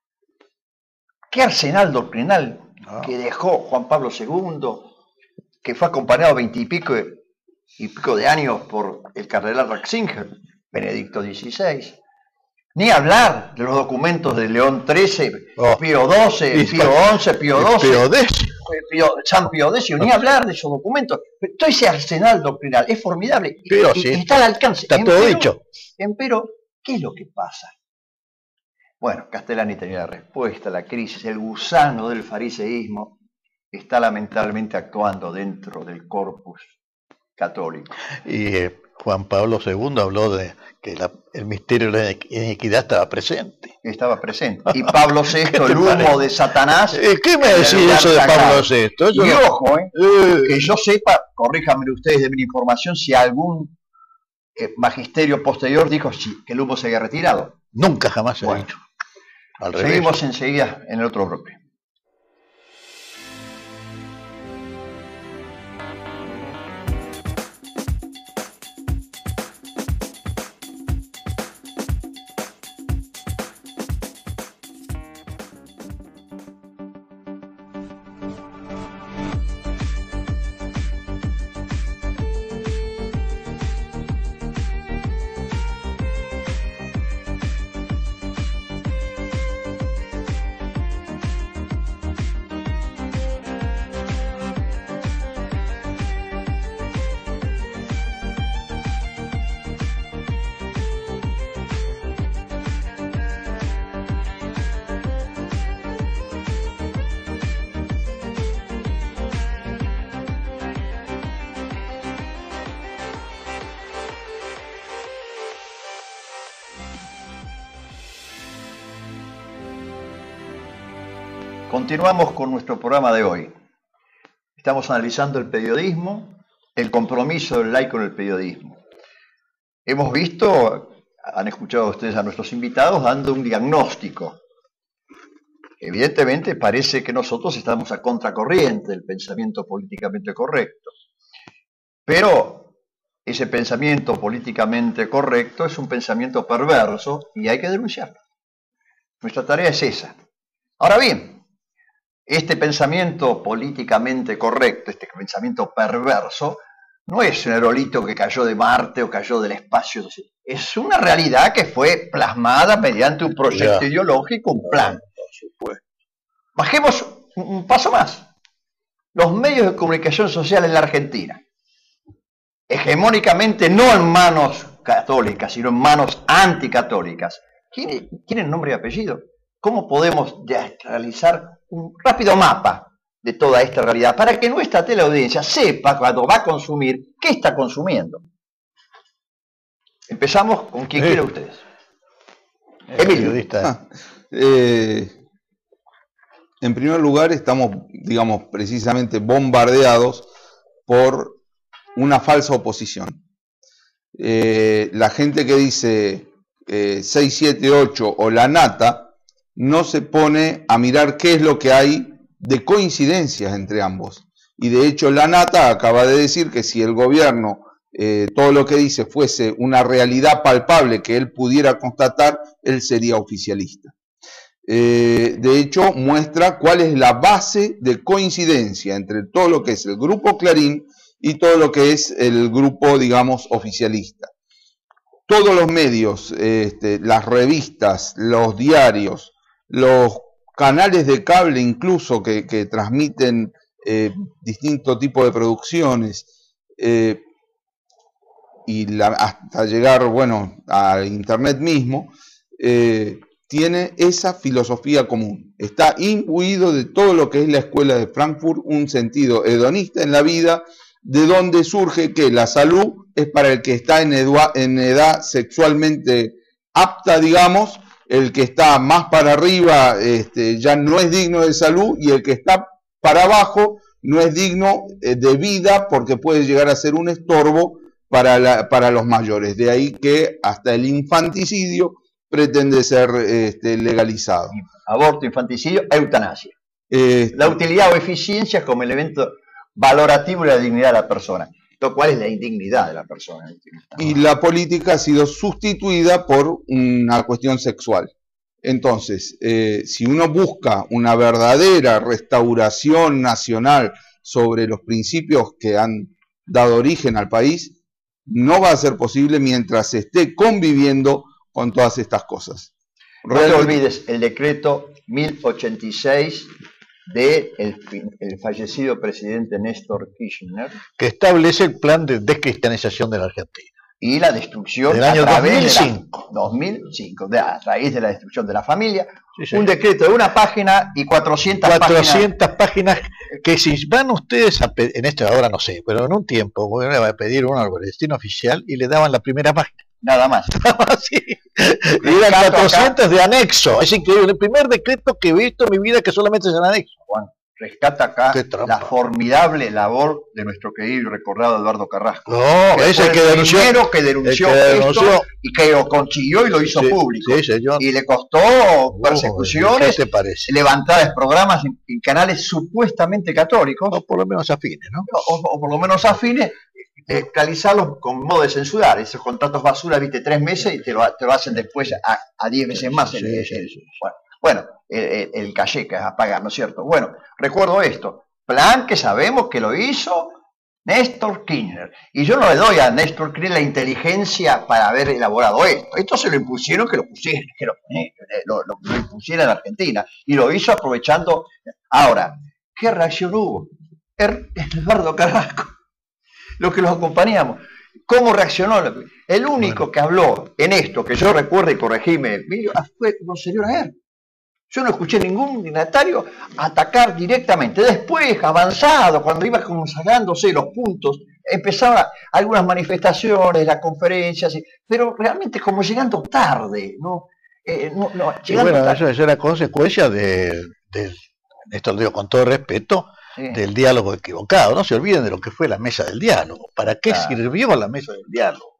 Qué arsenal doctrinal No. que dejó Juan Pablo segundo, que fue acompañado veintipico y pico de años por el cardenal Ratzinger, Benedicto dieciséis. Ni hablar de los documentos de León trece, Oh. Pío doce, Y- Pío once, Pío doce, Pío décimo. Pío- San Pío X, ni hablar de esos documentos. Todo ese arsenal doctrinal es formidable y, Pero y- sí. y está al alcance. Está todo Empero- dicho. Empero, ¿qué es lo que pasa? Bueno, Castellani tenía la respuesta. La crisis, el gusano del fariseísmo está lamentablemente actuando dentro del corpus católico. Y eh, Juan Pablo segundo habló de que la- el misterio de la iniquidad estaba presente. Estaba presente. Y Pablo sexto, te el humo parece? de Satanás. Eh, ¿Qué me en el decís lugar eso de sagrado. Pablo sexto? Eso Y no- ojo, eh, Eh, que yo sepa, corríjanme ustedes de mi información, si algún eh, magisterio posterior dijo sí, que el humo se había retirado. nunca jamás se ha Bueno. dicho. Al revés. Seguimos enseguida en el otro bloque. Continuamos con nuestro programa de hoy. Estamos analizando el periodismo, el compromiso del laico en el periodismo. Hemos visto, han escuchado ustedes a nuestros invitados dando un diagnóstico. Evidentemente parece que nosotros estamos a contracorriente del pensamiento políticamente correcto. Pero ese pensamiento políticamente correcto es un pensamiento perverso y hay que denunciarlo. Nuestra tarea es esa. Ahora bien, este pensamiento políticamente correcto, este pensamiento perverso, no es un aerolito que cayó de Marte o cayó del espacio. Es una realidad que fue plasmada mediante un proyecto Ya. ideológico, un plan. Por supuesto. Bajemos un un paso más. Los medios de comunicación social en la Argentina, hegemónicamente no en manos católicas, sino en manos anticatólicas, ¿tienen, tienen nombre y apellido? ¿Cómo podemos ya realizar un rápido mapa de toda esta realidad para que nuestra teleaudiencia sepa cuando va a consumir qué está consumiendo? Empezamos con quien Sí. quiera ustedes. El Emilio. periodista. Ah, eh, en primer lugar, estamos, digamos, precisamente bombardeados por una falsa oposición. Eh, la gente que dice eh, seis, siete, ocho o la nata no se pone a mirar qué es lo que hay de coincidencias entre ambos. Y de hecho la nata acaba de decir que si el gobierno eh, todo lo que dice fuese una realidad palpable que él pudiera constatar, él sería oficialista. Eh, de hecho, muestra cuál es la base de coincidencia entre todo lo que es el grupo Clarín y todo lo que es el grupo, digamos, oficialista. Todos los medios, este, las revistas, los diarios, los canales de cable incluso que, que transmiten eh, distintos tipos de producciones, eh, y la, hasta llegar, bueno, a internet mismo, eh, tiene esa filosofía común. Está imbuido de todo lo que es la escuela de Frankfurt, un sentido hedonista en la vida, de donde surge que la salud es para el que está en edad, en edad sexualmente apta, digamos, el que está más para arriba este, ya no es digno de salud, y el que está para abajo no es digno eh, de vida, porque puede llegar a ser un estorbo para, la, para los mayores. De ahí que hasta el infanticidio pretende ser este, legalizado. Aborto, infanticidio, eutanasia. Eh, la utilidad o eficiencia como elemento valorativo de la dignidad de la persona, lo cual es la indignidad de la persona. Y la política ha sido sustituida por una cuestión sexual. Entonces, eh, si uno busca una verdadera restauración nacional sobre los principios que han dado origen al país, no va a ser posible mientras se esté conviviendo con todas estas cosas. No te olvides el decreto mil ochenta y seis del de el fallecido presidente Néstor Kirchner, que establece el plan de descristianización de la Argentina. Y la destrucción del año a través dos mil cinco. De la, dos mil cinco, de, a raíz de la destrucción de la familia. Sí, sí. Un decreto de una página y cuatrocientas, cuatrocientas páginas. páginas que si van ustedes a pedir, en este ahora no sé, pero en un tiempo le va a pedir uno al boletín oficial y le daban la primera página. Nada más. Sí. Y eran cuatrocientas acá de anexo. Es increíble. El primer decreto que he visto en mi vida que solamente es en anexo. Juan, rescata acá la formidable labor de nuestro querido y recordado Eduardo Carrasco. No, que es el que denunció. Primero que denunció, que denunció esto y que lo consiguió y lo hizo sí, público. Sí, señor. Y le costó persecuciones, ¿qué te parece? levantar de programas en, en canales supuestamente católicos. O por lo menos afines, ¿no? O, o por lo menos afines. Eh, realizarlos con modo de censurar, esos contratos basura, viste, tres meses y te lo, te lo hacen después a, a diez veces más. Sí, el, el, el, sí. Bueno, bueno el, el caché que es a pagar, ¿no es cierto? Bueno, recuerdo esto, plan que sabemos que lo hizo Néstor Kirchner, y yo no le doy a Néstor Kirchner la inteligencia para haber elaborado esto, esto se lo impusieron que lo pusieran, que lo, eh, lo, lo, lo impusiera en Argentina, y lo hizo aprovechando. Ahora, ¿qué reacción hubo? Er, Eduardo Carrasco, los que los acompañamos, ¿cómo reaccionó? El único bueno. que habló en esto, que yo recuerdo y corregime, fue Monseñor Aguer. Yo no escuché ningún dignatario atacar directamente. Después, avanzado, cuando iba como sacándose los puntos, empezaban algunas manifestaciones, las conferencias, pero realmente como llegando tarde, ¿no? Eh, no, no llegando bueno, tarde. Eso, eso era consecuencia de, de, esto lo digo con todo respeto, sí. del diálogo equivocado. No se olviden de lo que fue la mesa del diálogo. ¿Para qué claro. sirvió la mesa del diálogo?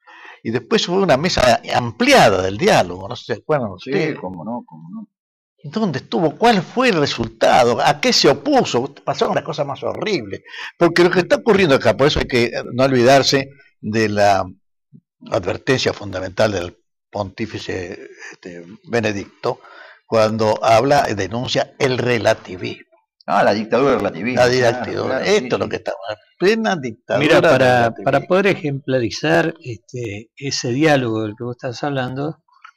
Y después hubo una mesa ampliada del diálogo, no sé si se acuerdan ustedes. Sí, cómo no, cómo no. ¿Dónde estuvo? ¿Cuál fue el resultado? ¿A qué se opuso? Pasaron las cosas más horribles. Porque lo que está ocurriendo acá, por eso hay que no olvidarse de la advertencia fundamental del pontífice este, Benedicto, cuando habla, denuncia el relativismo. Ah, la dictadura relativista. La dictadura. Claro, claro, Esto sí, es lo sí. que estamos en plena dictadura. Mira, para, para poder ejemplarizar este, ese diálogo del que vos estás hablando,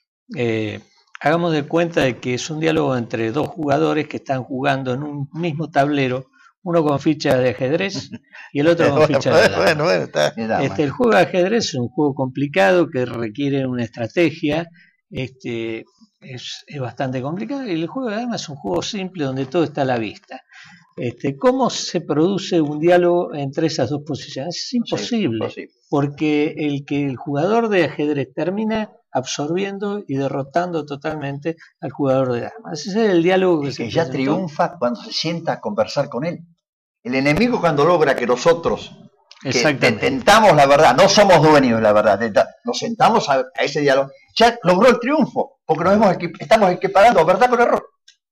eh, hagamos de cuenta de que es un diálogo entre dos jugadores que están jugando en un mismo tablero, uno con fichas de ajedrez y el otro con bueno, fichas de dama. Bueno, bueno, está. Este, el juego de ajedrez es un juego complicado que requiere una estrategia, este, es, es bastante complicado, y el juego de dama es un juego simple donde todo está a la vista. Este, ¿Cómo se produce un diálogo entre esas dos posiciones? Es imposible, sí, imposible, porque el que el jugador de ajedrez termina absorbiendo y derrotando totalmente al jugador de damas. Ese es el diálogo que, que se ya triunfa cuando se sienta a conversar con él. El enemigo cuando logra que nosotros que detentamos la verdad, no somos dueños de la verdad, nos sentamos a, a ese diálogo, ya logró el triunfo, porque nos hemos, estamos equiparando verdad con error.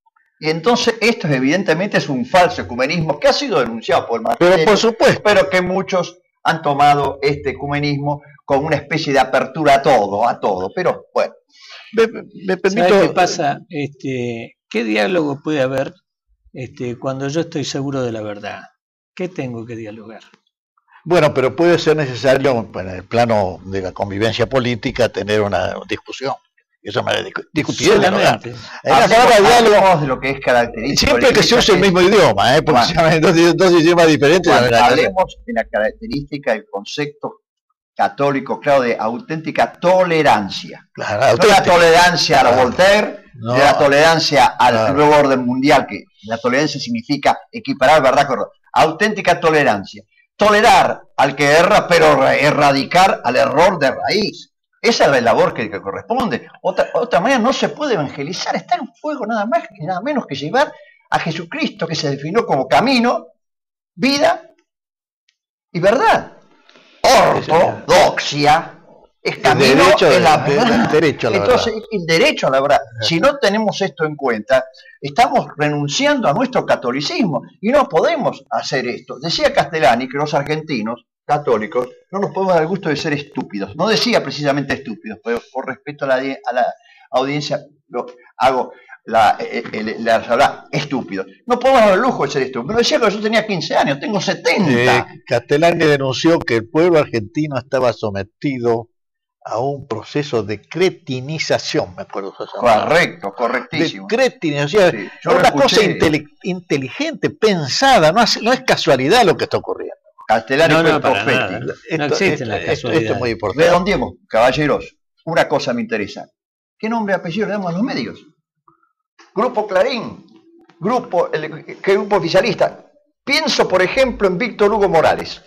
Y entonces esto evidentemente es un falso ecumenismo que ha sido denunciado por Martinelli, pero por supuesto, pero que muchos han tomado este ecumenismo con una especie de apertura a todo, a todo. Pero bueno, Me, me permito... ¿Sabes qué pasa? Este, ¿qué diálogo puede haber este, cuando yo estoy seguro de la verdad? ¿Qué tengo que dialogar? Bueno, pero puede ser necesario, en el plano de la convivencia política, tener una discusión. Eso me discutir. Solamente. Hablemos de lo que es característico. Siempre que se use el mismo idioma, ¿eh? Porque bueno, se dos, dos idiomas diferentes. Bueno, hablemos de la característica del concepto católico, claro, de auténtica tolerancia. Claro, no la tolerancia a la Voltaire, no, de la tolerancia al claro. nuevo orden mundial, que la tolerancia significa equiparar verdad con error. Auténtica tolerancia. Tolerar al que erra, pero erradicar al error de raíz. Esa es la labor que, que corresponde. Otra, otra manera, no se puede evangelizar, está en fuego nada más y nada menos que llevar a Jesucristo, que se definió como camino, vida y verdad. Ortodoxia es camino en la verdad. Derecho a la Entonces, verdad. el derecho a la verdad. Si no tenemos esto en cuenta, estamos renunciando a nuestro catolicismo y no podemos hacer esto. Decía Castellani que los argentinos católicos no nos podemos dar el gusto de ser estúpidos. No decía precisamente estúpidos, pero por respeto a la, a la audiencia lo hago la, la, la, la estúpidos. No podemos dar el lujo de ser estúpidos. Decía que yo tenía quince años, tengo setenta. Eh, Castellani denunció que el pueblo argentino estaba sometido a un proceso de cretinización, me acuerdo. Correcto, correctísimo. De cretinización. Sí, una escuché, cosa intele inteligente, pensada, no es, no es casualidad lo que está ocurriendo. Castellani no, fue no, profético. No esto, existe esto, la esto, casualidad. esto es muy importante. Redondiemos, caballeros, una cosa me interesa. ¿Qué nombre y apellido le damos a los medios? Grupo Clarín, grupo, el, ¿qué grupo oficialista? Pienso, por ejemplo, en Víctor Hugo Morales.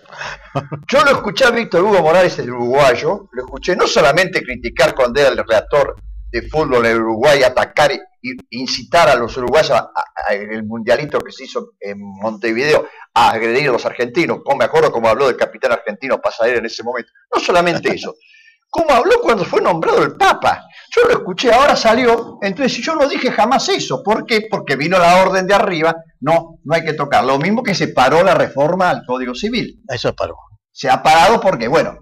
Yo lo escuché a Víctor Hugo Morales, el uruguayo, lo escuché no solamente criticar cuando era el redactor de fútbol en Uruguay, atacar e incitar a los uruguayos a, a, a el mundialito que se hizo en Montevideo a agredir a los argentinos. Como me acuerdo cómo habló del capitán argentino Pasadera en ese momento. No solamente eso, cómo habló cuando fue nombrado el Papa. Yo lo escuché, ahora salió, entonces yo no dije jamás eso. ¿Por qué? Porque vino la orden de arriba, no, no hay que tocar. Lo mismo que se paró la reforma al Código Civil. Eso paró. Se ha parado porque, bueno,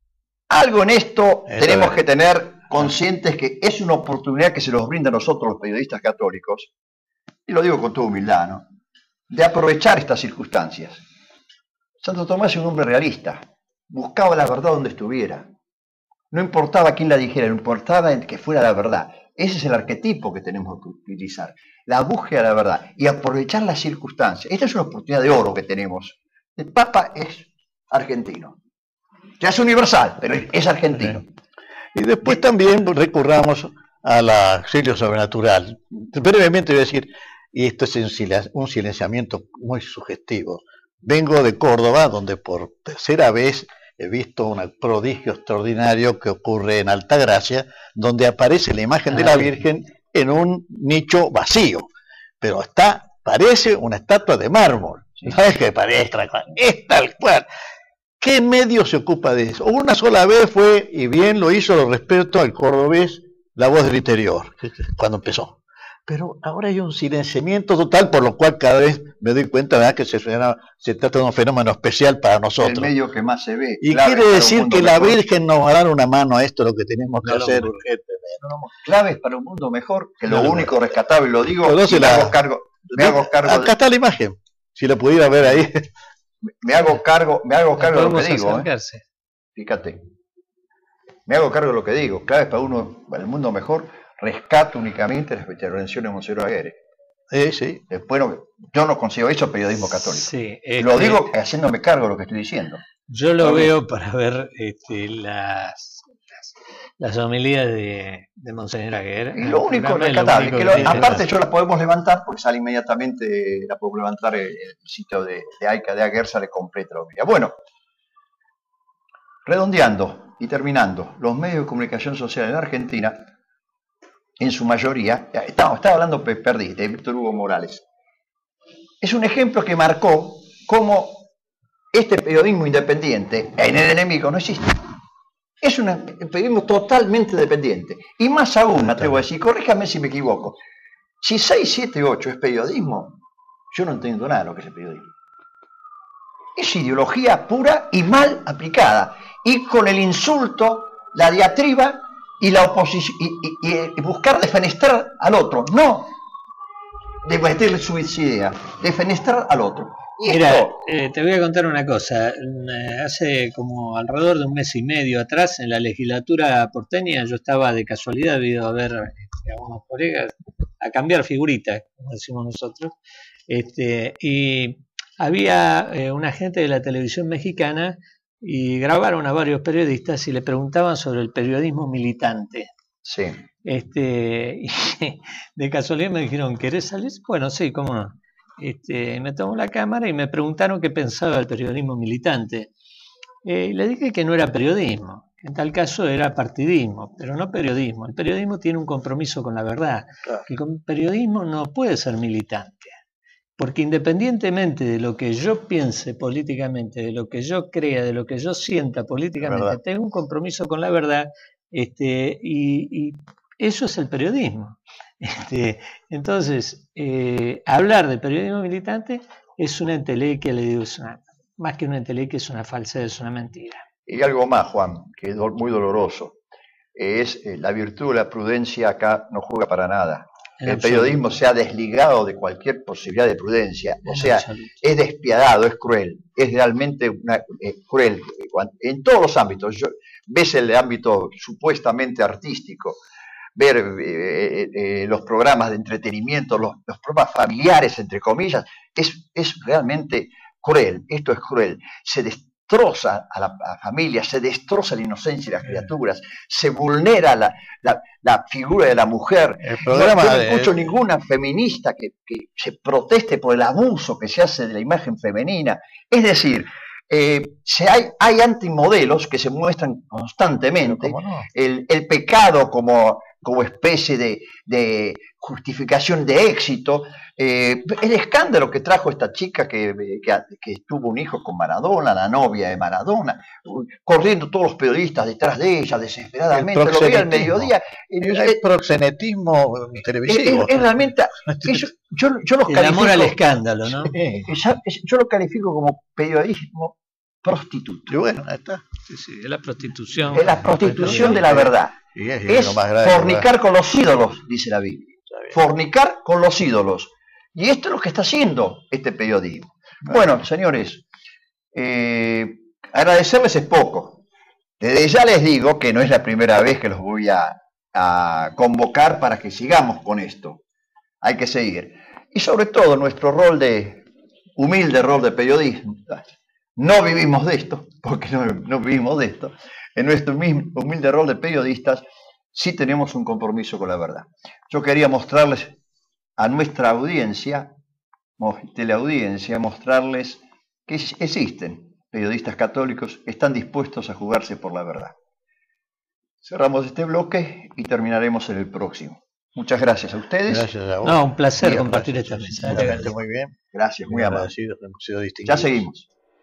algo en esto eso tenemos es. que tener conscientes que es una oportunidad que se nos brinda a nosotros los periodistas católicos, y lo digo con toda humildad, ¿no?, de aprovechar estas circunstancias. Santo Tomás es un hombre realista, buscaba la verdad donde estuviera. No importaba quién la dijera, no importaba que fuera la verdad. Ese es el arquetipo que tenemos que utilizar, la búsqueda de la verdad y aprovechar las circunstancias. Esta es una oportunidad de oro que tenemos. El Papa es argentino. Ya es universal, pero es argentino. Y después también recurramos al auxilio sobrenatural. Brevemente voy a decir, y esto es un silenciamiento muy sugestivo. Vengo de Córdoba, donde por tercera vez he visto un prodigio extraordinario que ocurre en Altagracia, donde aparece la imagen de la Virgen en un nicho vacío, pero está, parece una estatua de mármol. No es que parezca, es tal cual. ¿Qué medio se ocupa de eso? Una sola vez fue, y bien lo hizo, lo respeto al cordobés, La Voz del Interior, cuando empezó. Pero ahora hay un silenciamiento total, por lo cual cada vez me doy cuenta, ¿verdad?, que se, se trata de un fenómeno especial para nosotros. El medio que más se ve. Y quiere decir que la Virgen nos va a dar una mano a esto, lo que tenemos que no, hacer. No, no, no, claves para un mundo mejor, que lo no, único no, rescatable, lo digo, y me la, hago cargo. Me hago cargo acá de, está la imagen, si la pudiera ver ahí. Me hago cargo, me hago cargo de lo que digo. ¿eh? Fíjate. Me hago cargo de lo que digo. Claves para uno, para el mundo mejor, rescato únicamente las intervenciones de Monseñor Aguirre. Eh, sí. Después no, yo no consigo eso periodismo católico. Sí, este, lo digo haciéndome cargo de lo que estoy diciendo. Yo lo veo para ver este, las, las, las homilías de, de Monseñor Aguirre. Y lo único rescatable, que lo, aparte yo la podemos levantar, porque sale inmediatamente, la podemos levantar el, el sitio de, de Aica de Aguirre, sale completa la homilía. Bueno, redondeando y terminando, los medios de comunicación social en Argentina, en su mayoría, estaba, estaba hablando, perdí, de Víctor Hugo Morales, es un ejemplo que marcó cómo este periodismo independiente en el enemigo no existe. Es un periodismo totalmente dependiente. Y más aún, me atrevo a decir, corríjame si me equivoco, si seis, siete, ocho es periodismo, yo no entiendo nada de lo que es el periodismo. Es ideología pura y mal aplicada. Y con el insulto, la diatriba y la oposición, y, y, y buscar defenestrar al otro. No debatirle su idea, defenestrar al otro. Y Mira, esto, eh, te voy a contar una cosa. Eh, Hace como alrededor de un mes y medio atrás, en la legislatura porteña, yo estaba de casualidad, he ido a ver este, a unos colegas a cambiar figuritas, como decimos nosotros, este, y había eh, una gente de la televisión mexicana y grabaron a varios periodistas y le preguntaban sobre el periodismo militante. sí. Este, y de casualidad me dijeron, ¿querés salir? Bueno, sí, cómo no. Este, me tomó la cámara y me preguntaron qué pensaba del periodismo militante. Eh, y le dije que no era periodismo, que en tal caso era partidismo, pero no periodismo. El periodismo tiene un compromiso con la verdad. Claro. El periodismo no puede ser militante, porque independientemente de lo que yo piense políticamente, de lo que yo crea, de lo que yo sienta políticamente, tengo un compromiso con la verdad, este, y, y eso es el periodismo. Este, entonces, eh, hablar de periodismo militante es una entelequia, le digo, es una, más que una entelequia, es una falsedad, es una mentira. Y algo más, Juan, que es do- muy doloroso, es eh, la virtud de la prudencia acá no juega para nada. En El absoluto. periodismo se ha desligado de cualquier posibilidad de prudencia, o En sea, absoluto. es despiadado, es cruel, es realmente una, eh, cruel en todos los ámbitos. Yo, ves el ámbito supuestamente artístico, ver eh, eh, los programas de entretenimiento, los, los programas familiares, entre comillas, es, es realmente cruel, esto es cruel. Se destroza a la, a la familia, se destroza la inocencia de las criaturas, se vulnera la, la, la figura de la mujer. El programa no, yo no de- escucho ninguna feminista que, que se proteste por el abuso que se hace de la imagen femenina. Es decir, eh, se hay, hay antimodelos que se muestran constantemente, ¿Cómo no? el, el pecado como, como especie de, de justificación de éxito, eh, el escándalo que trajo esta chica que, que, que tuvo un hijo con Maradona, la novia de Maradona, corriendo todos los periodistas detrás de ella desesperadamente, lo veía al mediodía. Hay proxenetismo Es, televisivo. es- es realmente, eso- yo, yo los El califico, amor al escándalo, ¿no? Sí. esa- es- yo lo califico como periodismo prostituto. Y bueno, ahí está. Sí, sí, es la prostitución. Es la prostitución de la verdad. Y es, Es lo más grave, fornicar ¿verdad? con los ídolos, dice la Biblia. Está bien. Fornicar con los ídolos. Y esto es lo que está haciendo este periodismo. Bueno, señores, eh, agradecerles es poco. Desde ya les digo que no es la primera vez que los voy a, a convocar para que sigamos con esto. Hay que seguir. Y sobre todo nuestro rol de, humilde rol de periodismo. No vivimos de esto, porque no, no vivimos de esto. En nuestro humilde rol de periodistas sí tenemos un compromiso con la verdad. Yo quería mostrarles a nuestra audiencia, teleaudiencia, mostrarles que existen periodistas católicos que están dispuestos a jugarse por la verdad. Cerramos este bloque y terminaremos en el próximo. Muchas gracias a ustedes. Gracias a vos. No, un placer Bien, compartir gracias. esta mesa. Realmente muy bien. Gracias, muy amable. agradecidos, hemos sido distinguidos. Ya seguimos.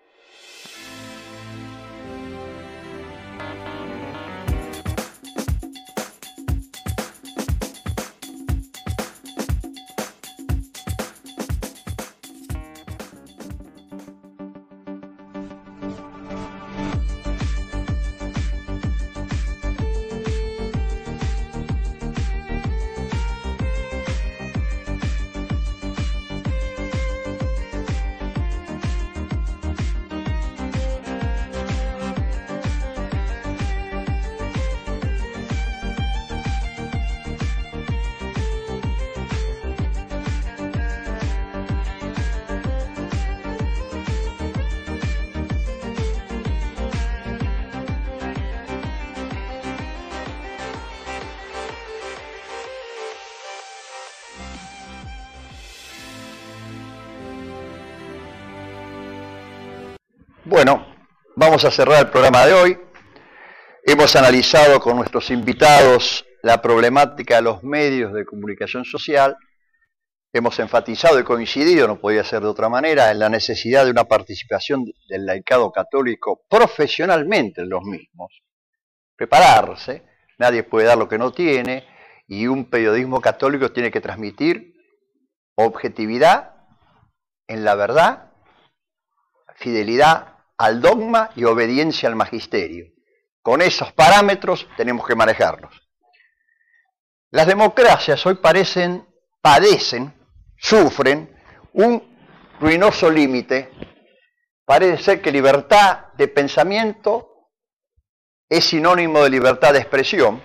Bueno, vamos a cerrar el programa de hoy. Hemos analizado con nuestros invitados la problemática de los medios de comunicación social. Hemos enfatizado y coincidido, no podía ser de otra manera, en la necesidad de una participación del laicado católico profesionalmente en los mismos. Prepararse, nadie puede dar lo que no tiene, y un periodismo católico tiene que transmitir objetividad en la verdad, fidelidad al dogma y obediencia al magisterio. Con esos parámetros tenemos que manejarnos. Las democracias hoy parecen, padecen, sufren un ruinoso límite. Parece ser que libertad de pensamiento es sinónimo de libertad de expresión.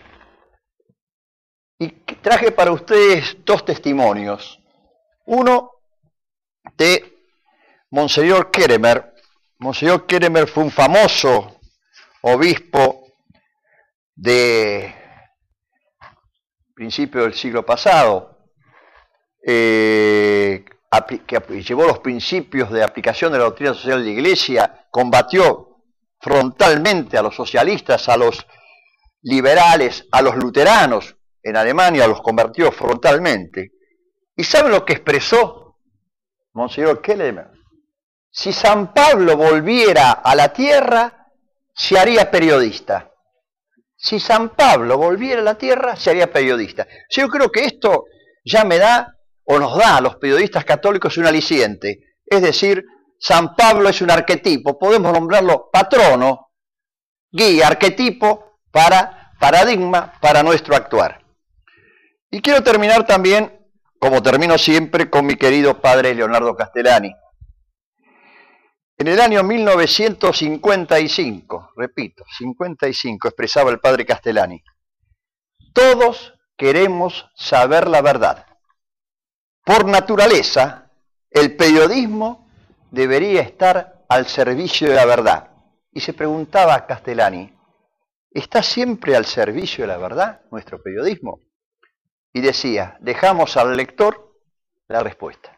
Y traje para ustedes dos testimonios. Uno de Monseñor Keremer. Monseñor Keremer fue un famoso obispo de principio del siglo pasado, eh, que llevó los principios de aplicación de la doctrina social de la Iglesia, combatió frontalmente a los socialistas, a los liberales, a los luteranos. En Alemania los convirtió frontalmente. ¿Y saben lo que expresó Monseñor Keremer? Si San Pablo volviera a la tierra, se haría periodista. Si San Pablo volviera a la tierra, se haría periodista. Yo creo que esto ya me da, o nos da a los periodistas católicos un aliciente. Es decir, San Pablo es un arquetipo, podemos nombrarlo patrono, guía, arquetipo para paradigma para nuestro actuar. Y quiero terminar también, como termino siempre, con mi querido padre Leonardo Castellani. En el año mil novecientos cincuenta y cinco, repito, cincuenta y cinco, expresaba el padre Castellani: todos queremos saber la verdad. Por naturaleza, el periodismo debería estar al servicio de la verdad. Y se preguntaba a Castellani, ¿está siempre al servicio de la verdad nuestro periodismo? Y decía, dejamos al lector la respuesta.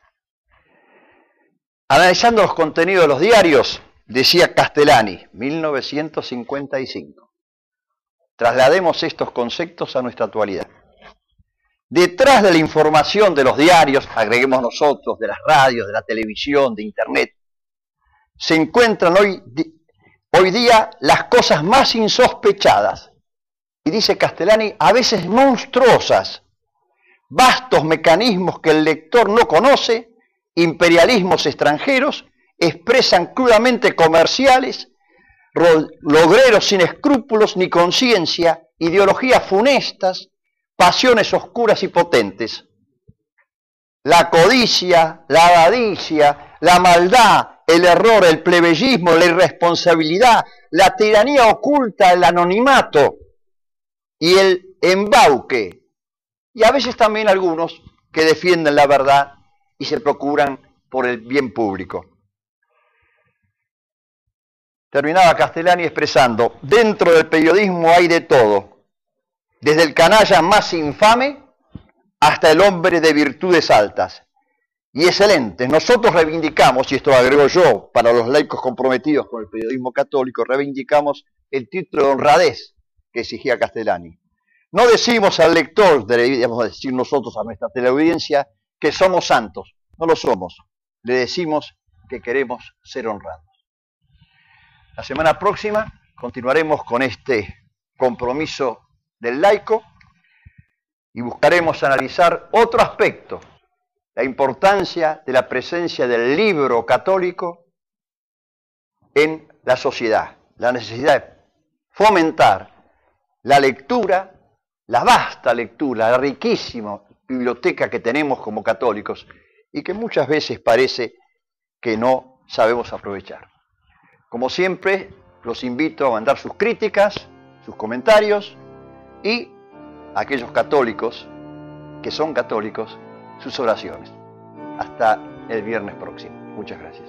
Analizando los contenidos de los diarios, decía Castellani, mil novecientos cincuenta y cinco, traslademos estos conceptos a nuestra actualidad. Detrás de la información de los diarios, agreguemos nosotros, de las radios, de la televisión, de internet, se encuentran hoy, hoy día las cosas más insospechadas. Y dice Castellani, a veces monstruosas, vastos mecanismos que el lector no conoce, imperialismos extranjeros, expresan crudamente comerciales, logreros sin escrúpulos ni conciencia, ideologías funestas, pasiones oscuras y potentes. La codicia, la avaricia, la maldad, el error, el plebeyismo, la irresponsabilidad, la tiranía oculta, el anonimato y el embauque. Y a veces también algunos que defienden la verdad y se procuran por el bien público. Terminaba Castellani expresando, dentro del periodismo hay de todo, desde el canalla más infame hasta el hombre de virtudes altas y excelentes. Nosotros reivindicamos, y esto lo agrego yo, para los laicos comprometidos con el periodismo católico, reivindicamos el título de honradez que exigía Castellani. No decimos al lector, deberíamos decir nosotros a nuestra teleaudiencia, que somos santos, no lo somos. Le decimos que queremos ser honrados. La semana próxima continuaremos con este compromiso del laico y buscaremos analizar otro aspecto, la importancia de la presencia del libro católico en la sociedad, la necesidad de fomentar la lectura, la vasta lectura, la riquísima biblioteca que tenemos como católicos y que muchas veces parece que no sabemos aprovechar. Como siempre, los invito a mandar sus críticas, sus comentarios y a aquellos católicos que son católicos, sus oraciones. Hasta el viernes próximo. Muchas gracias.